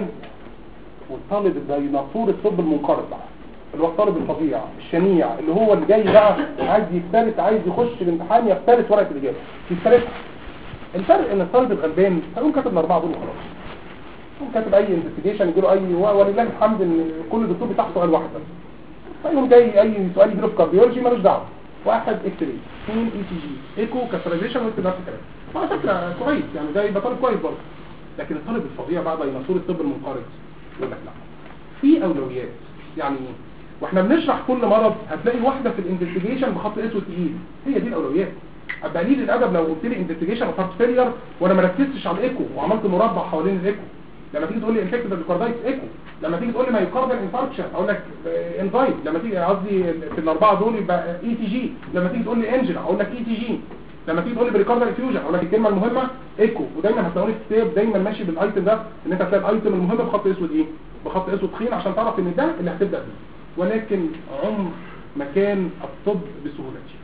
والطالب الديناصور الطب المنقرض بقى، اللي هو الطالب الفظيع الشنيع اللي هو اللي جاي بقى عايز يفترس، عايز يخش الامتحان يفترس ورقه الاجابه يفترسها؟ الفرق ان الطالب الغلبان هيقوم كاتب ال4 دول وخلاص، يقوم كاتب اي انفستيجيشن يجي له اي، ولله الحمد ان كل دكتور بتاعه سؤال واحد بس، فيقوم جاي اي سؤال يجي له في كارديولوجي ملوش دعوه. 1 اكس راي، 2 اي تي جي، ايكو، كاسترايزيشن، ويكتب نفس الكلام. على فكره كويس يعني، ده يبقى طالب كويس برضه. لكن الطالب الفظيع بقى ديناصور الطب المنقرض يقول لك لا، في اولويات. يعني واحنا بنشرح كل مرض هتلاقي واحده في الانفستيجيشن بخط اسود تقيل، هي دي الاولويات. ابقى قليل الادب لو قلت لي انفستيجيشن اوف هارت فيلير وانا ما ركزتش على الايكو وعملت مربع حوالين الايكو. لما تيجي تقول لي انفكتيف اندوكاردايتس ايكو، لما تيجي تقول لي مايوكاردال انفاركشن اقول لك انزايم، لما تيجي قصدي في ال4 دول يبقى اي تي جي، لما تيجي تقول لي انجن اقول لك اي تي جي، لما تيجي تقول لي بريكاردال انفيوجن اقول لك الكلمه المهمه ايكو. ودايما هتلاقوني في الكتاب دايما ماشي بالايتم ده، ان انت هتلاقي الايتم المهم بخط اسود ايه بخط اسود تخين عشان تعرف ان ده اللي هتبدا بيه. ولكن عمر مكان الطب بسهولته،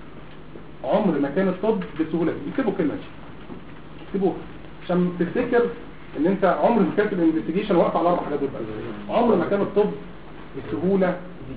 عمر مكان الطب بسهولته. اكتبوا الكلمه دي، اكتبوها عشان تفتكر ان انت عمر ما كانت الانفستيجيشن واقفه على 4 حاجات دول بس. عمر ما كان الطب بالسهوله دي.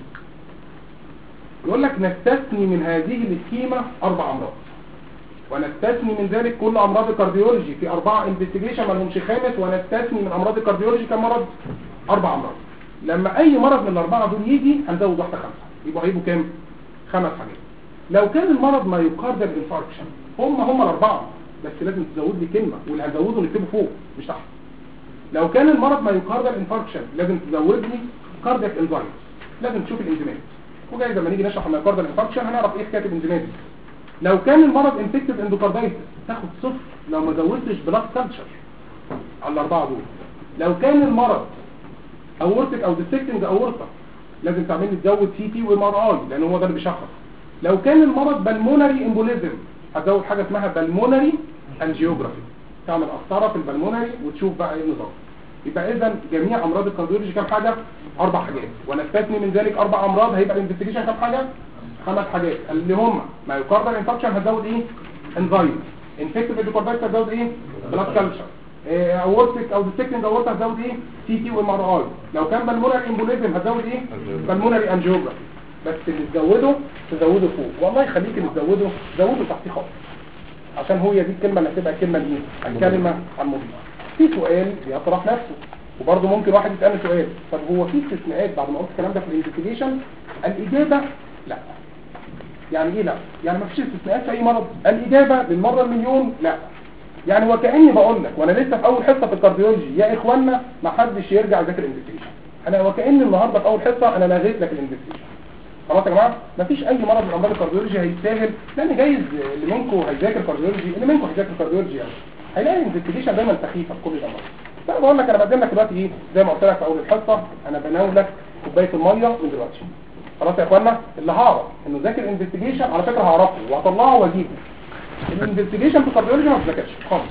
يقول لك نستثني من هذه السكيمه 4 امراض، ونستثني من ذلك كل امراض الكارديولوجي في 4 انفستيجيشن ما لهمش خامس، ونستثني من امراض الكارديولوجي كم مرض؟ 4 امراض. لما اي مرض من ال4 دول يجي هنزود واحده 5، يبقى هيبقوا كام؟ 5 حاجات. لو كان المرض مايوكاردال انفاركشن هم ال4 بس لازم تزود لي كلمه، واللي هزوده نكتبه فوق مش تحت. لو كان المرض مايوكاردال انفاركشن لازم تزود لي كاردياك انزايم، لازم تشوف الانزيمات، وجاي لما نيجي نشرح المايوكاردال انفاركشن هنعرف ايه حكايه الانزيمات دي. لو كان المرض انفكتيف اندوكاردايتس تاخد 0 لو ما زودتش بلاد كلتشر على ال4 دول. لو كان المرض اورتيك او ديسكتنج اورتا لازم تعمل لي تزود سي تي وام ار اي لان هو ده اللي بيشخص. لو كان المرض بالمونري امبوليزم هتزود حاجه اسمها بالمونري انجيوجرافي، تعمل قسطره في البالمونري وتشوف بقى ايه النظام. يبقى اذا جميع امراض الكارديولوجي كام حاجه؟ 4 حاجات، ونستثني من ذلك 4 امراض. هيبقى الانفستيجيشن كام حاجه؟ 5 حاجات اللي هم مايوكاردال انفاركشن هتزود ايه؟ انزايم. انفكتيف اندوكاردايتس هتزود ايه؟ بلاد كلتشر. اورتيك او ديسكتنج اورتا هتزود ايه؟ سي تي وام ار اي. لو كان بالمونري امبوليزم هتزود ايه؟ بالمونري انجيوجرافي. بس اللي تزوده فوق، والله يخليك اللي زوده تحتيه خالص، عشان هو دي الكلمه اللي هتبقى الكلمه دي الكلمه المضيفه. في سؤال بيطرح نفسه، وبرضه ممكن واحد يسالني سؤال، طب هو في استثناءات بعد ما قلت الكلام ده في الانفستيجيشن؟ الاجابه لا. يعني ايه لا؟ يعني ما فيش استثناءات في اي مرض؟ الاجابه للمره المليون لا. يعني وكاني بقول لك وانا لسه في اول حصه في الكارديولوجي، يا اخوانا ما حدش يرجع يذاكر الانفستيجيشن. انا وكاني النهارده في اول حصه انا لغيت لك الانفستيجيشن، خلاص يا جماعه مفيش اي مرض من امراض الكارديولوجي هيتساهل، لان جايز اللي منكم هيذاكر كارديولوجي، يعني هيلاقي انفستيجيشن دايما سخيفه في كل الامراض. فانا بقول لك انا بقدم لك دلوقتي ايه زي ما قلت لك في اول الحصه، انا بناولك كوبايه الميه من دلوقتي. خلاص يا اخوانا اللي هعرف انه ذاكر انفستيجيشن على فكره هعرفه وهطلعه واجيبه. الانفستيجيشن في الكارديولوجي ما بتذاكرش خالص،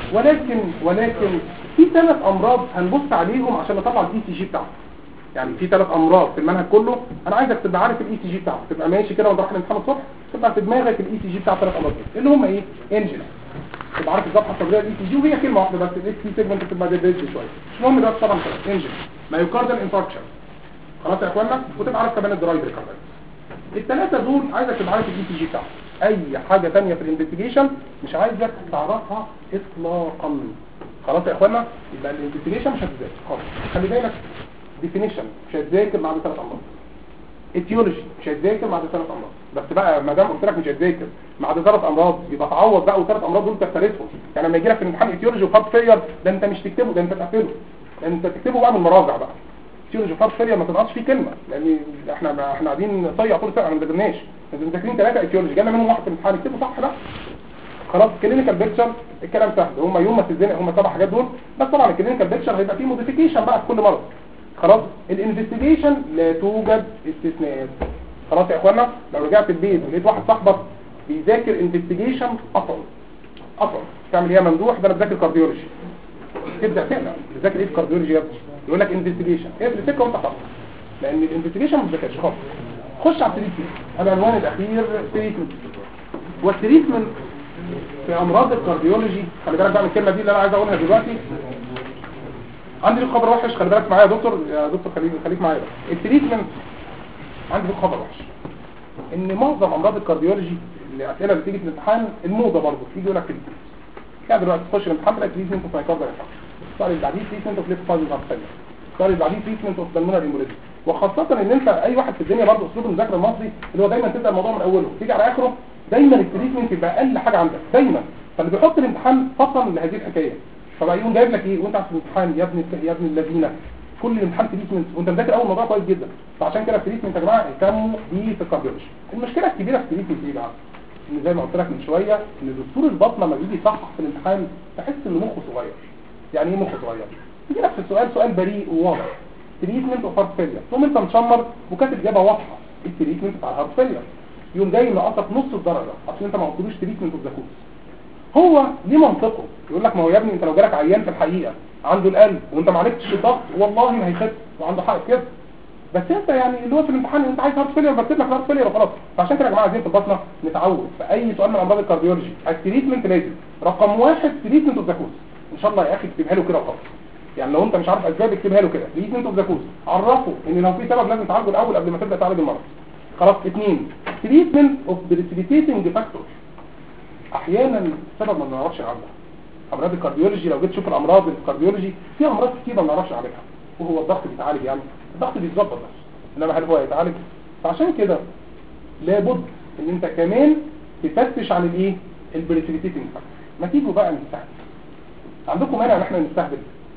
ولكن في 3 امراض هنبص عليهم عشان نطلع الاي سي جي بتاعه. يعني في 3 امراض في المنهج كله انا عايزك تبقى عارف الاي سي جي بتاعه، تبقى ماشي كده وانت رايح الامتحان الصبح تبقى في دماغك الاي سي جي بتاع 3 امراض اللي هم ايه؟ انجل، تبقى عارف الصفحه الصدريه الاي سي جي وهي كلمه واحده بس، الاكس سي سيجمنت بتبقى ديبريد شويه، مش مهم ده طبعا كده انجل مايوكاردال انفاركشن. خلاص يا اخوانا وتبقى عارف كمان الدرايف ريكاردايتس. ال3 دول عايزك تبقى عارف الاي سي جي بتاعه. اي حاجه ثانيه في الانفستيجيشن مش عايزك تعرفها اطلاقا. خلاص يا اخوانا يبقى الانفستيجيشن مش هتذاكر خالص، خلي بالك ديفينيشن مش هتذاكر مع 3 امراض، اتيولوجي مش هتذاكر مع 3 امراض، بس بقى ما دام قلت لك مش هتذاكر مع 3 امراض يبقى تعوض بقى و3 امراض دول تفترسهم. يعني لما يجي لك في الامتحان اتيولوجي وهارت فيلير ده انت مش تكتبه، ده انت تقفله، لان انت تكتبه بقى من المراجع بقى. اتيولوجي وهارت فيلير ما تنقصش فيه كلمه، لان احنا قاعدين نطيع طول السنه ما ذاكرناش، انتوا مذاكرين 3 اتيولوجي جالنا منهم واحد في الامتحان اكتبه صح بقى. خلاص كلينيكال بيكتشر الكلام سهل، هم يوم ما تتزنق هم 7 حاجات دول بس. طبعا الكلينيكال بيكتشر هيبقى فيه موديفيكيشن بقى في كل مرض. خلاص الانفستيجيشن لا توجد استثناءات. خلاص يا اخوانا لو رجعت البيت ولقيت واحد صاحبك بيذاكر انفستيجيشن اصلا تعمل ايه يا ممدوح؟ ده انا بذاكر كارديولوجي. تبدا تقلق بتذاكر ايه في كارديولوجي يا ابني؟ يقول لك انفستيجيشن، اقفل السكه وانت خلاص، لان الانفستيجيشن ما بتذاكرش خالص. خش على التريتمنت، العنوان الاخير تريتمنت. والتريتمنت في امراض الكارديولوجي خلي بالك بقى من الكلمه دي اللي انا عايز اقولها دلوقتي. عندي خبر وحش، خلي بالك معايا يا دكتور خليك معايا. التريتمنت عندي خبر وحش ان معظم امراض الكارديولوجي الاسئله اللي بتيجي في الامتحان الموضه برضه تيجي يقول لك تريتمنت. يعني دلوقتي تخش الامتحان تلاقي تريتمنت اوف مايكاردال انفاركشن، السؤال اللي بعديه تريتمنت اوف ليفت فايبر ارتريا، السؤال اللي بعديه تريتمنت اوف بالمونري امبوليزم. وخاصه ان انت اي واحد في الدنيا برضه اسلوب المذاكره المصري اللي هو دايما تبدا الموضوع من اوله تيجي على اخره، دايما التريتمنت يبقى اقل حاجه عندك دايما. فاللي بيحط الامتحان فصلا لهذه الحكايه، فبقى يقوم جايب لك ايه وانت في الامتحان يا ابن الذين كل الامتحان تريتمنت وانت مذاكر اول موضوع كويس جدا. فعشان كده التريتمنت يا جماعه اهتموا بيه في الكارديولوجي. المشكله الكبيره في التريتمنت ايه بقى؟ ان زي ما قلت لك من شويه ان دكتور البطنه لما بيجي يصحح في الامتحان تحس ان مخه صغير. يعني ايه مخه صغير؟ يجي لك في السؤال سؤال بريء وواضح، تريتمنت اوف هارت فيلير، تقوم انت مشمر وكاتب اجابه واضحه التريتمنت بتاع الهارت فيلير، يوم جاي منقصك نص الدرجه عشان انت ما قلتلوش تريتمنت اوف ذا كوز. هو ليه منطقه يقول لك ما هو يا ابني انت لو جالك عيان في الحقيقه عنده القلب وانت ما عالجتش الضغط والله ما هيخف وعنده حق كده، بس انت يعني اللي هو في الامتحان انت عايز هارت فيلير بكتب لك هارت فيلير وخلاص. فعشان كده يا جماعه عايزين في البطنه نتعود في اي سؤال من امراض الكارديولوجي التريتمنت لازم رقم 1 تريتمنت اوف ذا كوز. ان شاء الله يا اخي اكتبها له كده وخلاص. يعني لو انت مش عارف اسباب اكتبها له كده تريتمنت اوف ذا كوز، عرفه ان لو في سبب لازم تعالجه الاول قبل ما تبدا تعالج المرض. خلاص 2 تريتمنت اوف بريسيبيتيتنج فاكتور. احيانا السبب ما بنعرفش نعالجه. امراض الكارديولوجي لو جيت تشوف الامراض الكارديولوجي في امراض كتير ما بنعرفش نعالجها، وهو الضغط بيتعالج، يعني الضغط بيتظبط بس انما هل هو يتعالج؟ فعشان كده لابد ان انت كمان تفتش عن الايه البريسيبيتيتنج فاكتور. ما تيجوا بقى نستهبل. عندكم مانع ان احنا نستهبل؟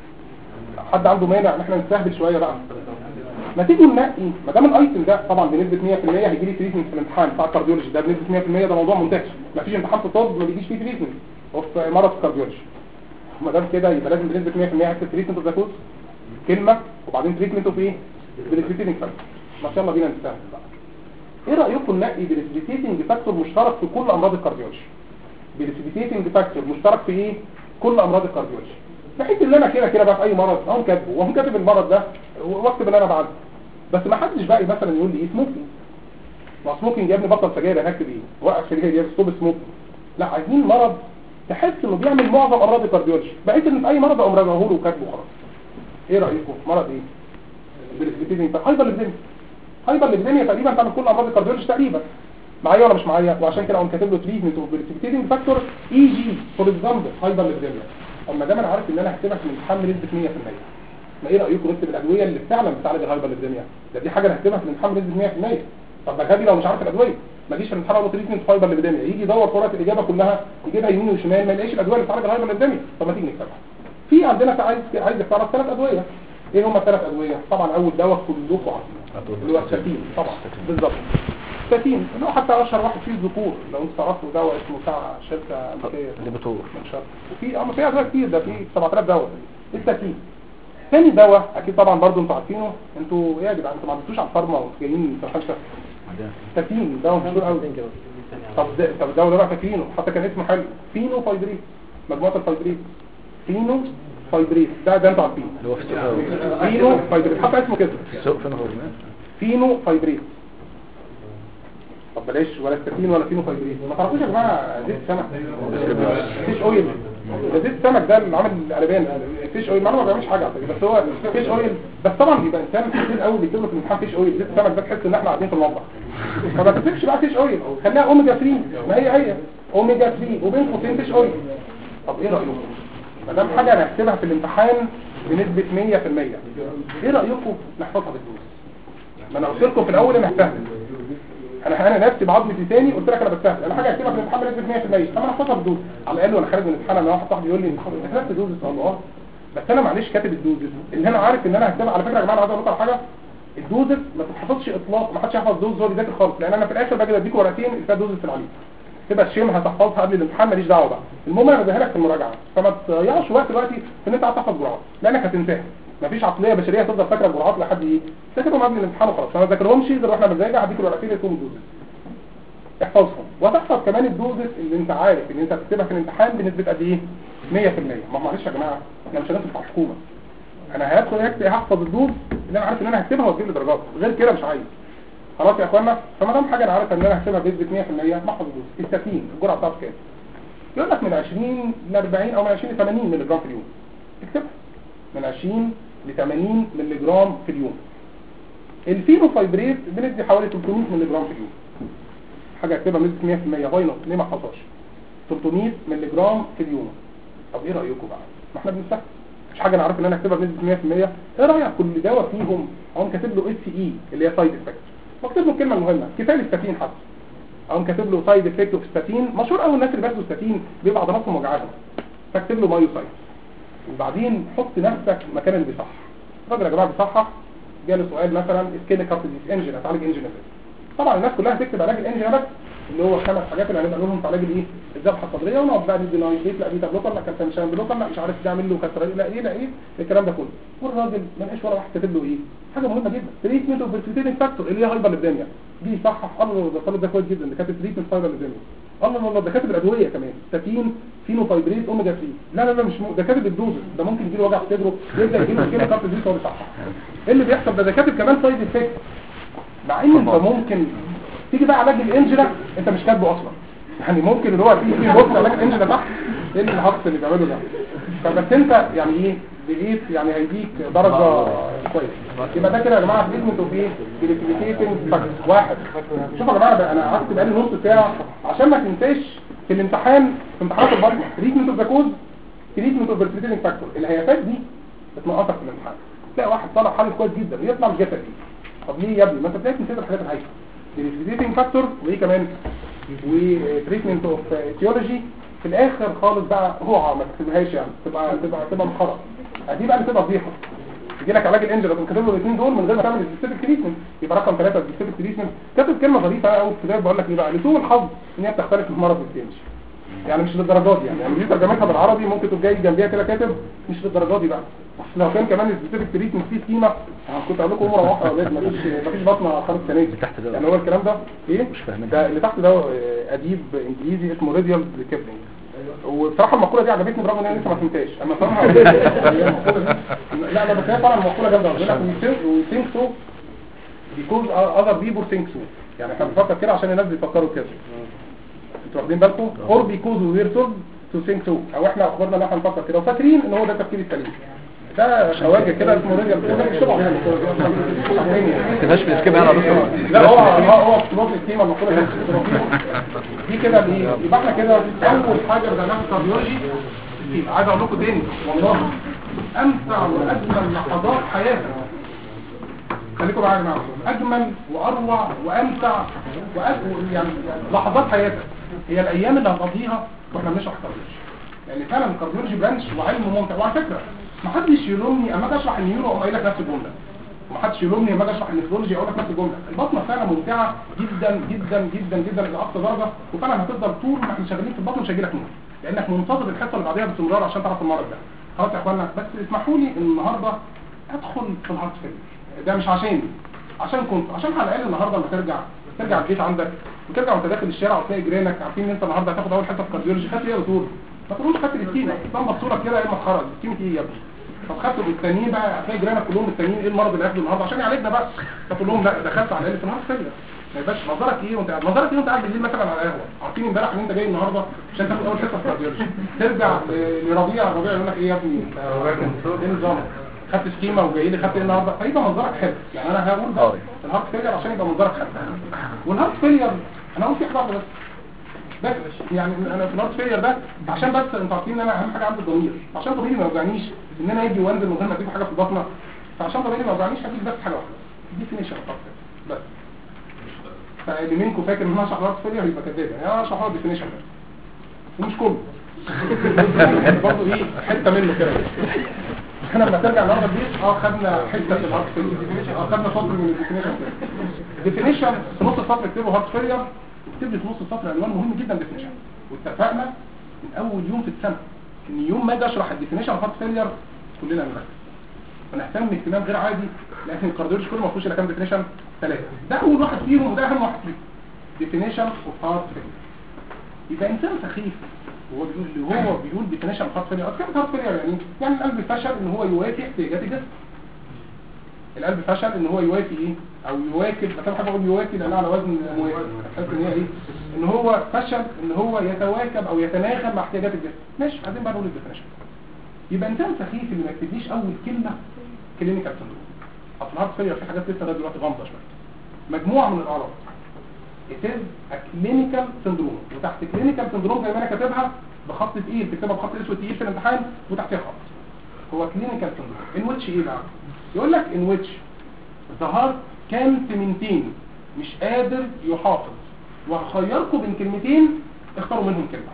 حد عنده مانع ان احنا نستهبل شويه بقى؟ ما تيجوا ننقي ما دام الايتم ده طبعا بنسبه 100% هيجي لي تريتمنت في الامتحان بتاع الكارديولوجي ده بنسبه 100%، ده موضوع منتهي. ما فيش امتحان في الطب ما بيجيش فيه تريتمنت في مرض الكارديولوجي. ما دام كده يبقى لازم بنسبه 100% هكتب تريتمنت اوف ذا كوز كلمه وبعدين تريتمنت اوف ايه بريسبيتيتنج فاكتور. ما شاء الله بينا نستهبل بقى. ايه رايكم ننقي بريسبيتيتنج فاكتور مشترك في كل امراض الكارديولوجي؟ بريسبيتيتنج فاكتور مشترك في ايه كل امراض الكارديولوجي، بحيث ان انا كده بقى في اي مرض اقوم كاتبه واقوم كاتب المرض ده واكتب ان انا بعالجه. بس ما حدش بقى مثلا يقول لي ايه سموكينج. ما سموكينج يا ابني بطل سجاير، هكتب ايه وقف سجاير يا ستوب سموكينج. لا عايزين مرض تحس انه بيعمل معظم امراض الكارديولوجي بحيث ان في اي مرض اقوم راجعه له وكاتبه خلاص. ايه رايكم مرض ايه بريسبيتيتنج هايبرليبيديميا تقريبا تعمل كل امراض الكارديولوجي تقريبا. معايا ولا مش معايا؟ وعشان كده اقوم كاتب له تريتمنت اوف بريسبيتيتنج فاكتور اي جي فور اكزامبل هايبرليبيديميا. اما دام انا عارف ان انا هكتبها في الامتحان بنسبه 100%، ما ايه رايكم نكتب الادويه اللي فعلا بتعالج الهايبرليبيديميا؟ دي حاجه انا هكتبها في الامتحان بنسبه 100%. طب ده غبي لو مش عارف الادويه ما يجيش في الامتحان اقول تريتمنت هايبرليبيديميا، يجي يدور في ورقه الاجابه كلها يجيبها يمين وشمال ما يلاقيش الادويه اللي بتعالج الهايبرليبيديميا. طب ما تيجي نكتبها. في عندنا عايز تعرف 3 ادويه ايه هم الثلاث ادويه؟ طبعا اول دواء كلكم عارفينه اللي هو الستاتين طبعا بالظبط. الستاتين اللي هو حتى اشهر واحد فيه الذكور، لو انت تعرفوا دواء اسمه بتاع شركه امريكيه ليبوتور من شرق، وفي في ادويه كتير، ده في 7000 دواء. الستاتين ثاني دواء اكيد طبعا برضو انتوا عارفينه، انتوا ايه يا جدعان انتوا ما عدتوش على الفارما وانتوا جايين في الخمسه. الستاتين دواء مشهور قوي. طب الدواء ده بقى فاكرينه حتى كان اسمه حلو، فينو فايبريت، مجموعه الفايبريت فينو فايبريت، ده انتوا عارفينه اللي هو في السوق فينو فايبريت حتى اسمه كده في السوق فين هو فينو فايبريت. طب بلاش ولا ستاتين ولا فينو فايبريت، ما تعرفوش يا جماعه زيت سمك فيش اويل، ده زيت سمك ده اللي عامل القلبان فيش اويل، معلومه ما بيعملش حاجه بس هو فيش اويل، بس طبعا بيبقى انسان كتير قوي بيكتب له في الامتحان فيش اويل، زيت سمك ده تحس ان احنا قاعدين في المطبخ، فما تكتبش بقى فيش اويل، خليها اوميجا 3، ما هي اوميجا 3 وبين قوسين فيش اويل. طب ايه رايكم ما دام حاجه هنحسبها في الامتحان بنسبه 100%، ايه رايكم نحفظها بالدروس؟ ما انا قلت لكم في الاول انا هستهبل، انا نفسي بعضمتي تاني قلت لك انا بستهبل، انا حاجه هكتبها في الامتحان بنسبه 100%، اما انا هحفظها بالدوز على الاقل وانا خارج من الامتحان. انا واحد صاحبي يقول لي انت كتبت دوز الله، بس انا معلش كاتب الدوز اللي انا عارف ان انا هكتبها. على فكره يا جماعه انا عايز اقول لكم على حاجه، الدوز ما تتحفظش اطلاق، ما حدش يحفظ دوز هو بيذاكر خالص، لان انا في الاخر باجي اديكم ورقتين اللي فيها دوز في العليم، تبقى الشيم هتحفظها قبل الامتحان ماليش دعوه بقى، المهم انا بديها لك في المراجعه، فما تضيعش وقت دلوقتي في ان انت قاعد تحفظ جرعات لانك هتنتهي. مفيش عقليه بشريه تفضل فاكره الجرعات لحد ايه تذاكرهم قبل الامتحان وخلاص، فما تذاكرهمش غير واحنا بنراجع هديك الورقتين اللي فيهم الدوز، احفظهم وتحفظ كمان الدوزز اللي انت عارف ان انت هتكتبها في الامتحان بنسبه قد ايه 100%. ما معلش يا جماعه احنا مش هندخل على الحكومه، انا هدخل هحفظ الدوز اللي انا عارف ان انا هكتبها وتجيب لي درجات، غير كده مش عايز. خلاص يا اخوانا، فما دام حاجه انا عارف ان انا هكتبها بنسبه 100% بحفظ الدوز. الستاتين الجرعه بتاعته كام؟ يقول لك من 20 ل 40 او من 20 ل 80 مللي جرام في اليوم، اكتبها من 20 ل 80 مللي جرام في اليوم. الفينوفايبريت بندي حوالي 300 مللي جرام في اليوم، حاجه اكتبها بنسبه 100%. واي نوت ليه ما احفظهاش 300 مللي جرام في اليوم. طب ايه رايكم بقى؟ ما احنا بنستخدم مش حاجه انا عارف ان انا اكتبها بنسبه 100%. ايه رايك كل دواء فيهم اقوم كاتب له اس اي اللي هي سايد افكت، واكتب له الكلمه المهمه كفايه الستاتين حتى، اقوم كاتب له سايد افكت اوف ستاتين. مشهور قوي الناس اللي بياخدوا ستاتين بيبقى عضلاتهم وجعاهم، فاكتب له مايوسايت، وبعدين حط نفسك مكان اللي بيصحح. الراجل يا جماعه بيصحح، جاله سؤال مثلا اسكيميك هارت ديزيز انجن، هتعالج انجن ازاي؟ طبعا الناس كلها هتكتب علاج الانجن بس اللي هو 5 حاجات اللي هنبقى لهم في علاج الايه الذبحه الصدريه، ونقعد بقى ندي نايت، لا بيتا بلوكر، لا كالسيوم بلوكر، لا مش عارف تعمل له كسر، لا ايه لا ايه الكلام ده كله. والراجل ما لقاش ولا واحد كاتب له ايه حاجه مهمه جدا، تريتمنت اوف بريسبيتيتنج فاكتور اللي هي هايبرليبيميا دي. صحح الله ده طالب ده كويس جدا، ده كاتب تريتمنت هايبرليبيميا. الله ده كاتب الادويه كمان، ستاتين فينوفايبريت اوميجا 3. لا مش ده كاتب الدوز، ده ممكن يجي له وجع في صدره، يبدا يجي له كده كارت دي هو بيصحح. ايه اللي بيحصل ده كاتب كمان سايد افكت، مع ان انت ممكن تيجي بقى علاج الانجلا انت مش كاتبه اصلا، يعني ممكن اللي هو في بص علاج الانجلا تحت ايه اللي الهقص اللي بيعمله ده، فبس انت يعني ايه لقيت يعني هيديك درجه كويسه. يبقى ده كده يا جماعه تريتمنت اوف ايه بريسبيتيتنج فاكتور واحد. شوفوا يا جماعه انا قعدت بقالي نص ساعه عشان ما تنساش في الامتحان، في امتحانات البطن تريتمنت اوف ذا كوز، تريتمنت اوف بريسبيتيتنج فاكتور. الهيافات دي بتنقصك في الامتحان، تلاقي واحد طالع حل كويس جدا ويطلع مش جسدي. طب ليه يا ابني؟ ما انت بتلاقي نسيت الحاجات الهايفه، بريسبيتيتنج فاكتور وايه كمان وتريتمنت اوف ايتيولوجي في الاخر خالص بقى. هو ما تكتبهاش يعني تبقى مخرط، دي بقى اللي تبقى فضيحه. يجي لك علاج الانجل لو كاتب له الاثنين دول من غير ما تعمل سبيسيفيك تريتمنت، يبقى رقم 3 سبيسيفيك تريتمنت. كاتب كلمه ظريفه قوي في الكتاب بقول لك ايه بقى، لسوء الحظ ان هي بتختلف من مرض للتاني، يعني مش للدرجات دي، يعني دي ترجمتها بالعربي ممكن تبقى جاي جنبيها كده كاتب مش للدرجات دي بقى. لو كان كمان السبيسيفيك تريتمنت فيه سكيما كنت اقول لكم مره واحده يا اولاد مفيش بطنه خالص السنه دي. يعني هو الكلام ده ايه مش فاهمين ده اللي تحت ده اديب انجليزي اسمه ريديال كيبلينج، وبصراحه المقوله دي عجبتني برغم ان انا لسه ما فهمتهاش. اما صراحه لا بس هي طبعا المقوله جامده، بيقول لك وي ثينك سو بيكوز اذر بيبل ثينك سو، يعني احنا بنفكر كده عشان الناس بيفكروا كده، انتوا واخدين بالكم؟ اور بيكوز وي وير تولد تو ثينك سو، او احنا اخبرنا ان احنا نفكر كده وفاكرين ان هو ده التفكير السليم. ده خواجه كده اسمه ريديال كيبلينج طبعا يعني ما تبقاش في السكيما انا بس لا هو في نقطه السكيما المقوله دي كده يبقى احنا كده اول حاجه بدأناها في الكارديولوجي. عايز اقول لكم تاني والله امتع واجمل لحظات حياتك، خليكم معايا يا جماعه، اجمل واروع وامتع يعني لحظات حياتك هي الايام اللي هتقضيها واحنا بنشرح كارديولوجي، يعني فعلا الكارديولوجي برانش وعلم ممتع. وعلى فكره ما حدش يلومني اما اجي اشرح النيورو اقوم قايل لك نفس الجمله، وما حدش يلومني اما اجي اشرح النفرولوجي اقول لك نفس الجمله. البطنه فعلا ممتعه جدا جدا جدا جدا لاقصى درجه، وفعلا هتفضل طول ما احنا شغالين في البطن مش هيجي لك نور، لانك منتظر الحصه اللي بعديها باستمرار عشان تعرف المرض ده. خلاص يا اخوانا، بس اسمحوا لي النهارده ادخل في الهارت فيلير. ده مش عشان عشان على الاقل النهارده لما ترجع البيت عندك وترجع وانت داخل الشارع وتلاقي جيرانك عارفين ان انت النهارده هتاخد اول حته في كارديولوجي. خدت ايه يا دكتور؟ ما تقولوش خدت الكيمه، طب بصوره كده ايه مسخره، الكيمه ايه يا ابني؟ طب خدتوا التانيين بقى، هتلاقي جيرانك كلهم التانيين ايه المرض اللي هياخده النهارده عشان يعالجنا بقى. فتقول لهم لا ده خدت على الاقل في الهارت فيلير. ما يبقاش نظرك ايه وانت قاعد بالليل مثلا على القهوه، عارفين امبارح ان انت جاي النهارده عشان تاخد اول حته في كارديولوجي، ترجع لربيع يقول لك ايه يا ابني ايه النظام؟ خدت سكيما وجاي لي خدت ايه النهارده؟ فيبقى منظرك حلو. يعني انا هقول بقى الهارت فيلير عشان يبقى منظرك حلو. والهارت فيلير انا هقول فيه حاجه بس يعني انا في الهارت فيلير ده عشان بس انتوا عارفين ان انا اهم حاجه عندي الضمير، عشان ضميري ما يوجعنيش ان انا اجي وانزل من غير ما اجيب حاجه في البطنه، فعشان ضميري ما يوجعنيش هجيب بس حاجه واحده ديفينيشن بس. فاللي منكم فاكر ان انا اشرح الهارت فيلير يبقى كذاب، يعني انا اشرح ديفينيشن بس ومش كله برضه ايه حته منه كده. احنا لما ترجع النهارده البيت خدنا حته في الهارت فيلير، خدنا سطر من الديفينيشن في نص السطر اكتبه هارت فيلير، اكتب لي في نص السطر عنوان مهم جدا ديفينيشن. واتفقنا من اول يوم في السنه ان يوم ما اجي اشرح الديفينيشن هارت فيلير كلنا نركز ونهتم اهتمام غير عادي، لكن الكارديولوجي كله ما فيهوش الا كام ديفينيشن؟ 3. ده اول واحد فيهم وده اهم واحد فيهم، ديفينيشن اوف هارت فيلير. يبقى انسان سخيف هو بيقول ديفينيشن هارت فيلير. اصل هارت فيلير يعني القلب فشل ان هو يوافي احتياجات الجسم. القلب فشل ان هو يوافي ايه او يواكب، مثلا حاجه اقول يوافي لانها على وزن موافي، تحس ان هي ايه ان هو فشل ان هو يتواكب او يتناغم مع احتياجات الجسم. ماشي، عايزين بقى نقول الديفينيشن. يبقى انسان سخيف اللي ما يكتبليش اول كلمه كلينيكال سندروم. اصل الهارت فيلير في حاجات لسه لغايه دلوقتي غامضه شويه. مجموعه من الاعراض it is a clinical syndrome، وتحت clinical syndrome زي ما انا كاتبها بخط تقيل، تكتبها بخط اسود تقيل في الامتحان وتحتها خط. هو clinical syndrome in which ايه بقى؟ يقول لك in which the heart can't maintain، مش قادر يحافظ. وهخيركم بين كلمتين اختاروا منهم كلمه.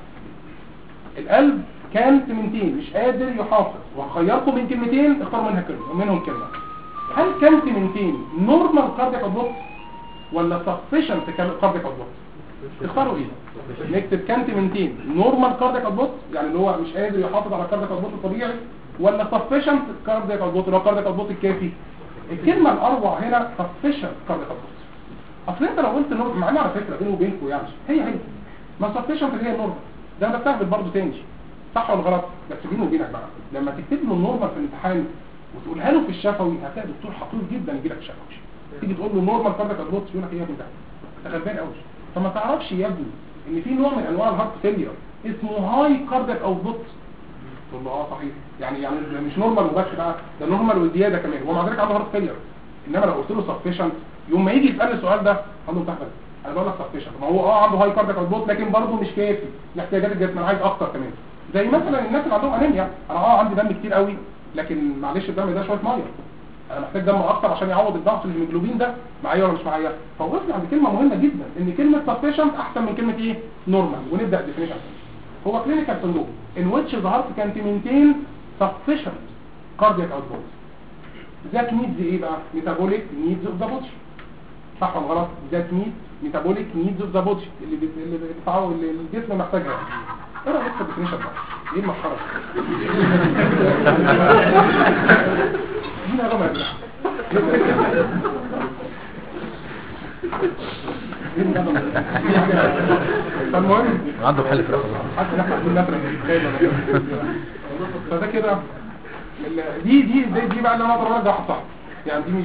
القلب can't maintain مش قادر يحافظ، وهخيركم بين كلمتين اختاروا منهم كلمه. هل can't maintain normal cardiac output ولا sufficient cardiac output؟ تختاروا ايه؟ نكتب can't maintain normal cardiac output يعني اللي هو مش قادر يحافظ على cardiac output الطبيعي، ولا sufficient cardiac output اللي هو cardiac output الكافي؟ الكلمه الاروع هنا sufficient cardiac output. اصل انت لو قلت نورمال، مع على فكره بيني وبينكم يعني هي ما sufficient اللي هي نورمال، ده انا بستهبل برضه تاني، صح ولا غلط؟ بس بيني وبينك بقى لما تكتب له النورمال في الامتحان وتقولها له في الشفوي هتلاقي دكتور حقير جدا يجي لك في الشفوي. تيجي تقول له نورمال كاردياك اوتبوت يقول لك ايه يا ابني ده؟ انت غلبان قوي. فما تعرفش يا ابني ان في نوع من انواع الهارت فيلير اسمه هاي كاردياك اوتبوت. تقول له صحيح، يعني مش نورمال وبس بقى، ده نورمال وزياده كمان، ومع ذلك عنده هارت فيلير. انما لو قلت له سفيشنت يوم ما يجي يسالني السؤال ده اقول له تحت انا بقول لك سفيشنت، ما هو عنده هاي كاردياك اوتبوت لكن برضه مش كافي لاحتياجات الجسم، انا عايز اكتر كمان. زي مثلا الناس اللي عندهم انيميا، انا عندي دم كتير قوي لكن معلش الدم ده شويه ميه، انا محتاج دم اكتر عشان يعوض الضغط الهيموجلوبين ده، معايا ولا مش معايا؟ فوقفنا عند كلمه مهمه جدا ان كلمه sufficient احسن من كلمه ايه normal. ونبدا ديفينيشن. هو clinical syndrome in which the heart can maintain sufficient cardiac output that needs ايه بقى metabolic needs of the body. صح ولا غلط؟ that needs metabolic needs of the body اللي الجسم محتاجها. ايه رايك في الديفينيشن ده؟ ايه المسخره دي؟ رغم المهم عنده حل في فده كده دي بقى اللي انا اقدر اقول ده واحد صح يعني، دي مش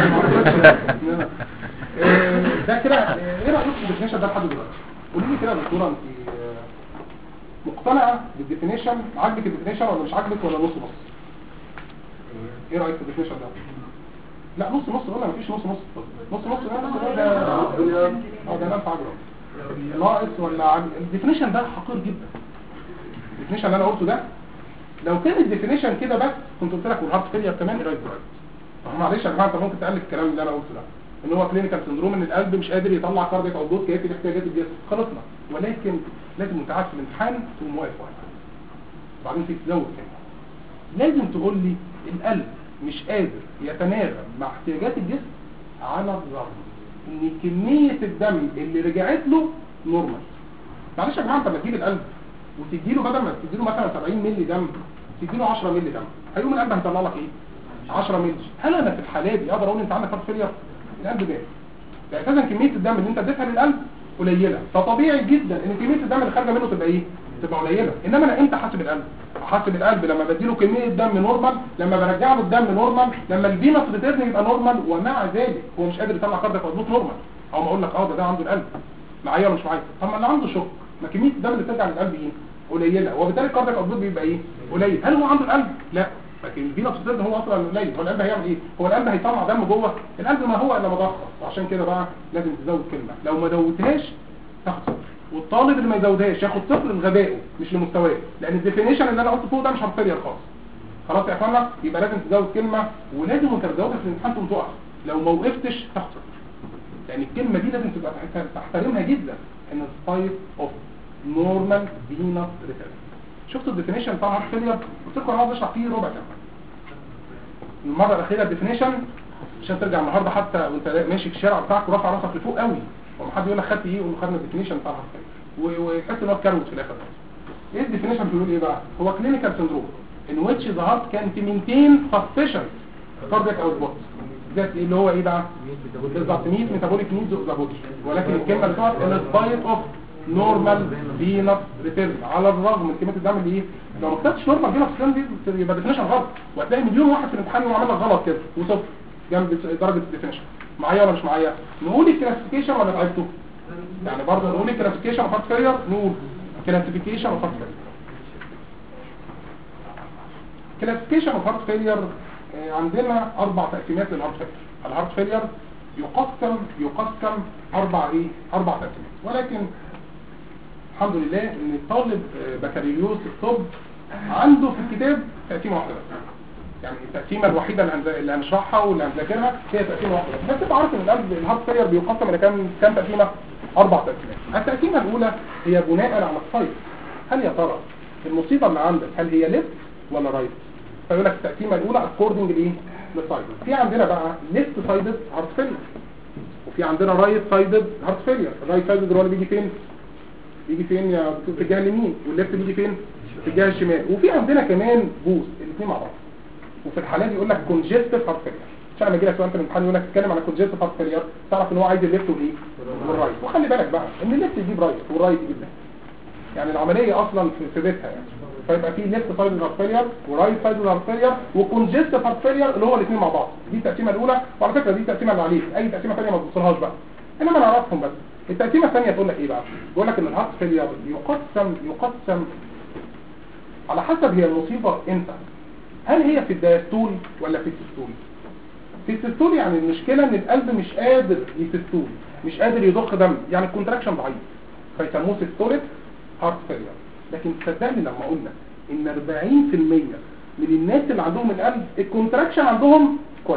ده كده. ايه رايك في الديفينيشن ده لحد دلوقتي؟ قولي لي كده يا دكتوره، انت مقتنعه بالديفينيشن؟ عاجبك الديفينيشن ولا مش عاجبك ولا نص نص؟ ايه رايك في الديفينيشن ده؟ لا نص نص، قلنا مفيش نص نص. نص نص ده نفع عجرة ناقص ولا عجرة. الديفينيشن ده حقير جدا. الديفينيشن اللي انا قلته ده لو كان الديفينيشن كده بس كنت قلت لك والهارت فيلير كمان ايه رايك دلوقتي؟ معلش يا جماعه انت ممكن تالف الكلام اللي انا قلته ده ان هو كلينيكال سندروم ان القلب مش قادر يطلع كاردياك اوتبوت كافي لاحتياجات الجسم، خلصنا. ولكن لازم انت قاعد في الامتحان تقوم واقف وبعدين تزود كلمه لازم تقول لي القلب مش قادر يتناغم مع احتياجات الجسم على الرغم ان كمية الدم اللي رجعت له نورمال. معلش يا جماعه، انت لما تجيب القلب وتديله بدل ما تديله مثلا 70 مللي دم تديله 10 مللي دم، هيقوم القلب هيطلع لك ايه؟ 10 مللي. هل انا في الحالة دي اقدر اقول انت عندك هارت فيلير؟ القلب ده اساسا كمية الدم اللي انت اديتها للقلب قليلة، فطبيعي جدا ان كمية الدم اللي خارجه منه تبقى ايه؟ تبقى قليلة. انما انا امتى حاسب القلب؟ حاسب القلب لما بديله كمية دم نورمال، لما برجع له الدم نورمال، لما الفينس ريتيرن يبقى نورمال، ومع ذلك هو مش قادر يطلع كاردياك اوتبوت نورمال. او ما اقول لك ده عنده القلب معايا ولا مش معايا؟ طب ما اللي عنده شوك، ما كمية الدم اللي بترجع للقلب ايه؟ قليلة، وبالتالي الكاردياك اوتبوت بيبقى ايه؟ قليل. هل هو عنده القلب؟ لا، لكن الفينس ريتيرن هو اصلا قليل. هو القلب هيعمل ايه؟ هو القلب هيطلع دم جوه القلب، ما هو الا مضخه. وعشان كده بقى لازم تزود كلمه، لو ما زودتهاش تاخد صفر، والطالب اللي ما يزودهاش ياخد صفر لغبائه مش لمستواه، لان الديفينيشن اللي انا قلته فوق ده مش هارت فيلير خالص. خلاص يا اخوانا، يبقى لازم تزود كلمه، ولازم وانت بتزودها في الامتحان تقوم تقف. لو ما وقفتش تاخد صفر، لان الكلمه دي لازم تبقى تحترمها جدا، ان التايب اوف نورمال فينس ريتيرن. شفتوا الديفينيشن بتاع هارت فيلير؟ قلت لكم انا عاوز اشرح فيه ربع ساعه. المره الاخيره الديفينيشن عشان ترجع النهارده حتى وانت ماشي في الشارع بتاعك ورافع راسك لفوق قوي، ومحد يقول لك خدت ايه؟ يقول خدنا الديفينيشن بتاع الهارت فيلير، ويحس ان هو اتكروت في الاخر. ايه الديفينيشن بيقول ايه بقى؟ هو كلينيكال سندروم in which the heart can maintain sufficient cardiac output. ده اللي هو ايه بقى؟ بالظبط meet metabolic needs of the body. ولكن الكلمه اللي بتقعد in spite of normal venous return، على الرغم من كميه الدم اللي ايه؟ لو ما كتبتش normal venous return دي يبقى ديفينيشن غلط، وهتلاقي مليون واحد في الامتحان وعمل لك غلط كده وصفر جنب درجه الديفينيشن. معايا ولا مش معايا؟ نقول الكلاسيفيكيشن ولا تعبته؟ يعني برضه نقول الكلاسيفيكيشن اوف هارت فيلير، نقول كلاسيفيكيشن اوف هارت فيلير. كلاسيفيكيشن اوف هارت فيلير عندنا 4 تقسيمات للهارت فيلير. الهارت فيلير يقسم 4 تقسيمات، ولكن الحمد لله ان الطالب بكالوريوس الطب عنده في الكتاب تقسيمه واحده بس. يعني التقسيمه الوحيده اللي هنشرحها واللي هنذاكرها هي تقسيمه واحده بس تبقى عارف ان الهارت فيلير بيقسم الى كام تقسيمه؟ 4 تقسيمات. التقسيمه الاولى هي بناء على السايت. هل يا ترى المصيبه اللي عندك هل هي ليفت ولا رايت؟ فيقول لك التقسيمه الاولى اكوردنج لايه؟ للسايد. في عندنا بقى ليفت سايدد هارت فيلير، وفي عندنا رايت سايدد هارت فيلير. الرايت سايدد هو اللي بيجي فين؟ بيجي فين يا في الجهه اليمين، والليفت بيجي فين؟ في الجهه الشمال. وفي عندنا كمان بوست الاثنين مع بعض. وفي الحالات دي يقول لك كونجستيف هارت فيلير. عشان لما يجي لك سؤال في الامتحان يقول لك اتكلم عن الكونجستيف هارت فيلير، تعرف ان هو عايز الليفت والايه؟ والرايت. وخلي بالك بقى ان الليفت يجيب رايت والرايت يجيب ليفت، يعني العمليه اصلا في بيتها يعني. فيبقى في ليفت سايد هارت فيلير ورايت سايد هارت فيلير وكونجستيف هارت فيلير اللي هو الاثنين مع بعض. دي التقسيمه الاولى، وعلى فكره دي التقسيمه اللي عليك، اي تقسيمه ثانيه ما تبصلهاش بقى، انما نعرفهم بس. التقسيمه الثانيه تقول لك ايه بقى؟ بيقول لك ان الهارت فيلير يقسم على حسب هي المصيبه امتى. هل هي في الدايستول ولا في السيستول؟ في السيستول يعني المشكله ان القلب مش قادر يسيستول، مش قادر يضخ دم، يعني الكونتراكشن ضعيف، فيسموه سيستوليك هارت فيلير. لكن تصدقني لما اقول لك ان 40% من الناس اللي عندهم القلب الكونتراكشن عندهم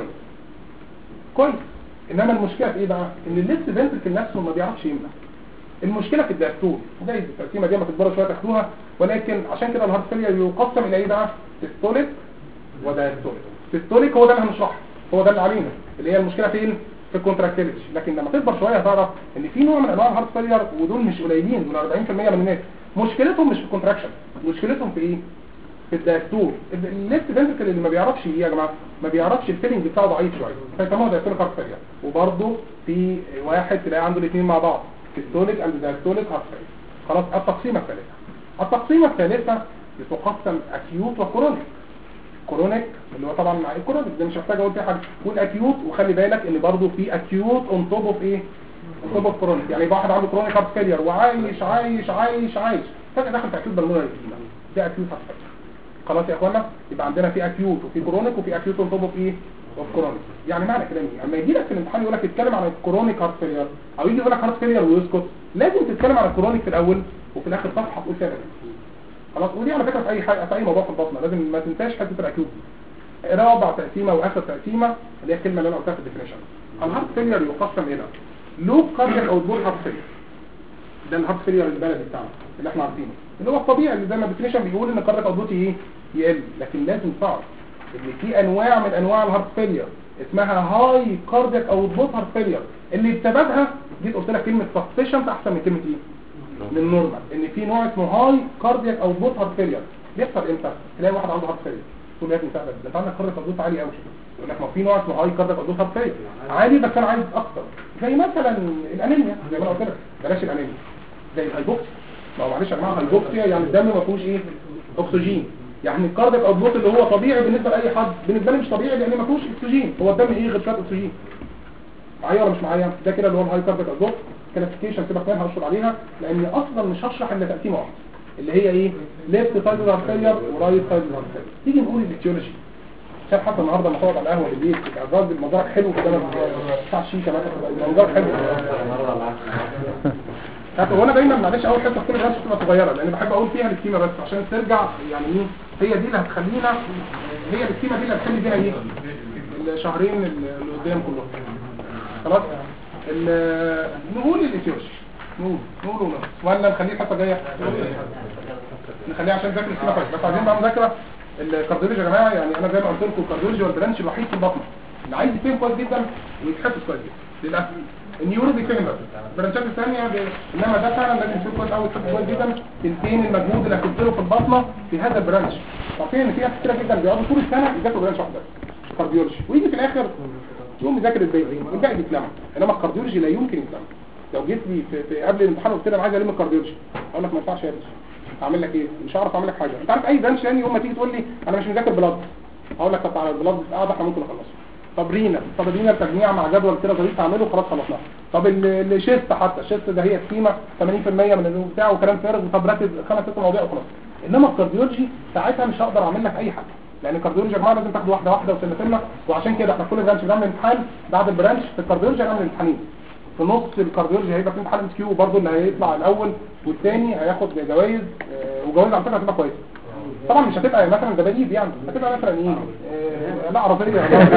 كويس، انما المشكله في ايه بقى؟ ان الليفت فنتركل نفسه ما بيعرفش يملى. المشكله في الدايستول. زي التقسيمه دي ما تكبروا شويه تاخدوها، ولكن عشان كده الهارت فيلير يقسم الى ايه بقى؟ سيستوليك ودايستوليك. سيستوليك هو ده اللي هنشرحه، هو ده اللي علينا، اللي هي المشكله فين؟ في الكونتراكتيليتي. لكن لما تكبر شويه هتعرف ان في نوع من انواع الهارت فيلير، ودول مش قليلين، دول 40% من الناس مشكلتهم مش في الكونتراكشن، مشكلتهم في ايه؟ في الدايستول. الليفت فنتركل اللي ما بيعرفش ايه يا جماعه؟ ما بيعرفش الفيلنج بتاعه ضعيف شويه، فيسموه دايستوليك هارت فيلير. وبرده في واحد تلاقي عنده الاثنين مع بعض، سيستوليك اند دايستوليك هارت فيلير. خلاص. التقسيمه الثالثه بتقسم اكيوت وكرونيك. كرونيك اللي هو طبعا مع الكرونيك ده مش محتاج اقول فيه حاجه، والاكيوت وخلي بالك ان برضه في اكيوت اون توب اوف ايه؟ اون توب اوف كرونيك. يعني واحد عنده كرونيك هارت فيلير وعايش فجاه دخل في اكيوت بالمونري ايديما، ده اكيوت هارت فيلير. خلاص يا اخوانا، يبقى عندنا في اكيوت وفي كرونيك وفي اكيوت اون توب اوف ايه؟ اوف كرونيك. يعني معنى كلامي اما يجي لك في الامتحان يقول لك اتكلم عن الكرونيك هارت فيلير، او يجي يقول لك هارت فيلير ويسكت، لازم تتكلم عن الكرونيك في الاول وفي الاخر صفحه تقول فيها خلاص. ودي على فكره في اي حاجه، في اي موضوع في البطنه لازم ما تنساش حته الاكيوت دي. رابع تقسيمه واخر تقسيمه اللي هي الكلمه اللي انا قلتها في الديفينيشن. الهارت فيلير يقسم الى لو كاردياك اوتبوت هارت فيلير ده الهارت فيلير البلدي بتاعنا اللي احنا عارفينه، اللي هو الطبيعي اللي زي ما الديفينيشن بيقول ان كاردياك اوتبوت ايه يقل. لكن لازم تعرف ان في انواع من انواع الهارت فيلير اسمها هاي كاردياك اوتبوت هارت فيلير، اللي بسببها جيت قلت لك كلمه سفشنت احسن من كلمه ايه من نورمال. ان في نوع اسمه هاي كاردياك اوتبوت هارت فيلير بيحصل امتى؟ تلاقي واحد عنده هارت فيلير تقول له يا ابني ده انت عندك كاردياك اوتبوت عالي قوي، يقول لك ما في نوع اسمه هاي كاردياك اوتبوت هارت فيلير عالي بس انا عايز اكتر، زي مثلا الانيميا زي ما انا قلت لك بلاش الانيميا، زي الهايبوكسيا. ما هو معلش يا جماعه الهايبوكسيا يعني الدم ما فيهوش ايه اكسجين، يعني الكاردياك اوتبوت اللي هو طبيعي بالنسبه لاي حد بالنسبه لي مش طبيعي لان ما فيهوش اكسجين، هو الدم ايه غير شويه اكسجين. معايا ولا مش معايا؟ ده كده اللي هو الهاي كاردياك اوتبوت كلاسيفيكيشن سيبك منها هشرح عليها لان اصلا مش هشرح الا تقسيمه واحده اللي هي ايه ليفت سايد هارت فيلير ورايت سايد هارت فيلير. تيجي نقول الايتيولوجي عشان حتى النهارده لما تقعد على القهوه بالليل تبقى الراجل منظرك حلو قدام بتاع الشيشه مثلا منظرك حلو. وانا دايما معلش اول حته في كل الناس بتبقى صغيره لان بحب اقول فيها السكيمه بس عشان ترجع يعني ايه هي دي اللي هتخلينا هي السكيمه دي اللي هتخلي بينا ايه الشهرين اللي قدام كلهم. خلاص نقول الايتيولوجي نقول ولا نخليه الحته جايه نخليها عشان نذاكر السكيمه كويس. بس عايزين بقى مذاكره الكارديولوجي يا جماعه. يعني انا زي ما قلت لكم الكارديولوجي هو البرانش الوحيد في البطن اللي عايز يفهم كويس جدا ويتحفظ كويس جدا للاسف. النيورو بيفهم بس البرانشات الثانيه انما ده فعلا لازم يفهم كويس قوي يتحفظ كويس جدا تنتين المجهود اللي هتبذله في البطنه في هذا البرانش. عارفين ان في ناس كتير جدا بيقعدوا طول السنه يذاكروا برانش واحد بس كارديولوجي ويجي في الاخر يقوم يذاكر الباقي والباقي بيتلمع. انما الكارديولوجي لا يمكن يتلمع. لو جيت لي في قبل الامتحان قلت لي انا عايز الم الكارديولوجي اقول لك ما ينفعش يا باشا اعمل لك ايه مش هعرف اعمل لك حاجه. انت عارف اي برانش ثاني يوم ما تيجي تقول لي انا مش مذاكر بلاد اقول لك طب تعالى البلاد قاعد احنا ممكن نخلصه. طب رينا تجميع مع جدول كده ظريف اعمله خلاص خلصناه. طب الشيست حتى الشيست ده هي السكيمه 80% من النوم بتاعه وكلام فارغ وطب ركز 5-6 مواضيع وخلاص. انما الكارديولوجي ساعتها مش هقدر اعمل لك اي حاجه لان الكارديولوجي يا جماعه لازم تاخده واحده واحده وسنه وعشان كده احنا كل برانش بنعمل امتحان بعد البرانش في الكارديولوجي هنعمل امتحانين. في نص الكارديولوجي هيبقى في امتحان ام كيو برضه اللي هيطلع الاول والثاني هياخد جوائز وجوائز على فكره هتبقى كويسه. طبعا مش هتبقى مثلا دباديب يعني هتبقى مثلا ايه لا عربيه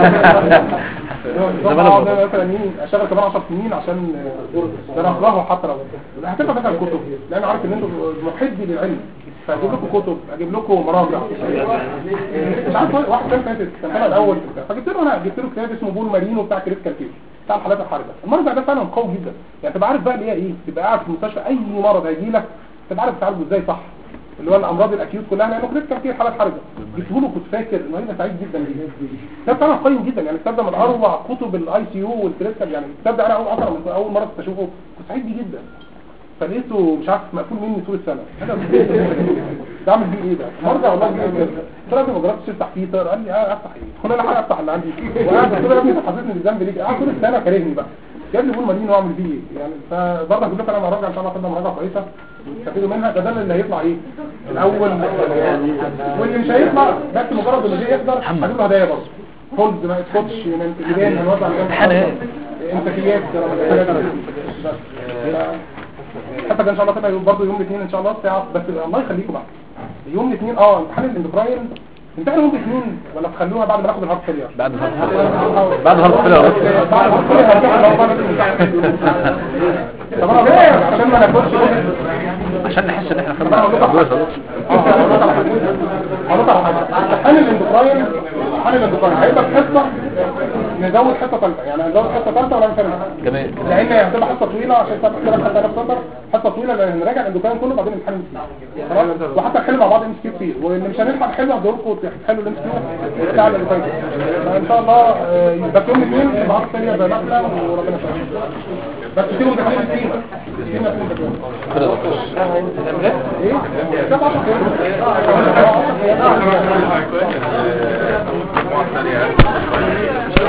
مثلا ايه اشتغل كمان 10 سنين عشان ترفرهوا حتى لو هتبقى مثلا كتب لان عارف ان انتوا محبي للعلم فاجيب لكم كتب اجيب لكم مراجع مش عارف واحد كان فاتت كان الاول فجبت له انا جبت له كتاب اسمه بول مارينو بتاع كريس كالكيو بتاع الحالات الحرجه. المرضى ده فعلا قوي جدا يعني تبقى عارف بقى اللي هي ايه تبقى قاعد في المستشفى اي مرض هيجي لك تبقى عارف تعالجه ازاي صح اللي هو الامراض الاكيوت كلها لانه كريس كالكيو حالات حرجه جبته له كنت فاكر انه هيبقى سعيد جدا بيه. ده فعلا قوي جدا يعني الكتاب ده من اروع كتب الاي سي يو والكريس يعني الكتاب ده انا اول مره كنت اشوفه كنت سعيد بيه جدا فلقيته مش عارف مقفول مني طول السنه انا بعمل بيه ايه ده مرجع والله جدا طلعت ما جربتش افتح فيه طار قال لي افتح ايه انا حاجه افتح اللي عندي وقعد قلت له يا ابني حسيتني بالذنب ليك قعد طول السنه كارهني بقى جاب لي بول مالين واعمل بيه ايه يعني فبرضه هقول لك انا مراجعه ان شاء الله كده مراجعه كويسه تستفيدوا منها ده اللي هيطلع ايه الاول واللي مش هيطلع بس مجرد اللي جاي يقدر هجيب له هدايا برضه فولز ما سكوتش من هنوزع على انتكيات حتى كان ان شاء الله كده برضه يوم الاثنين ان شاء الله الساعه بس الله يخليكم بقى يوم الاثنين امتحان الاندوكراين امتحان يوم الاثنين ولا تخلوها بعد ما ناخد الهارت فيلير بعد الهارت فيلير طب انا عشان ما ناخدش عشان نحس ان احنا خدنا امتحان الاندوكراين هيبقى في حصه نزود حصه ثالثه يعني هنزود حصه ثالثه ولا مثلا جميل لان هتبقى حصه طويله عشان تبقى حصه طويله لان نراجع الاندوكراين كله بعدين الامتحان خلاص وحتى نحل مع بعض ام سي كتير واللي مش هنلحق نحله هدوركم تحلوا الام سي بتاع الاندوكراين ان شاء الله بس يوم الاثنين الهارت فيلير زي ما احنا وربنا يسلمك بس تسيبوا امتحان السيما ايه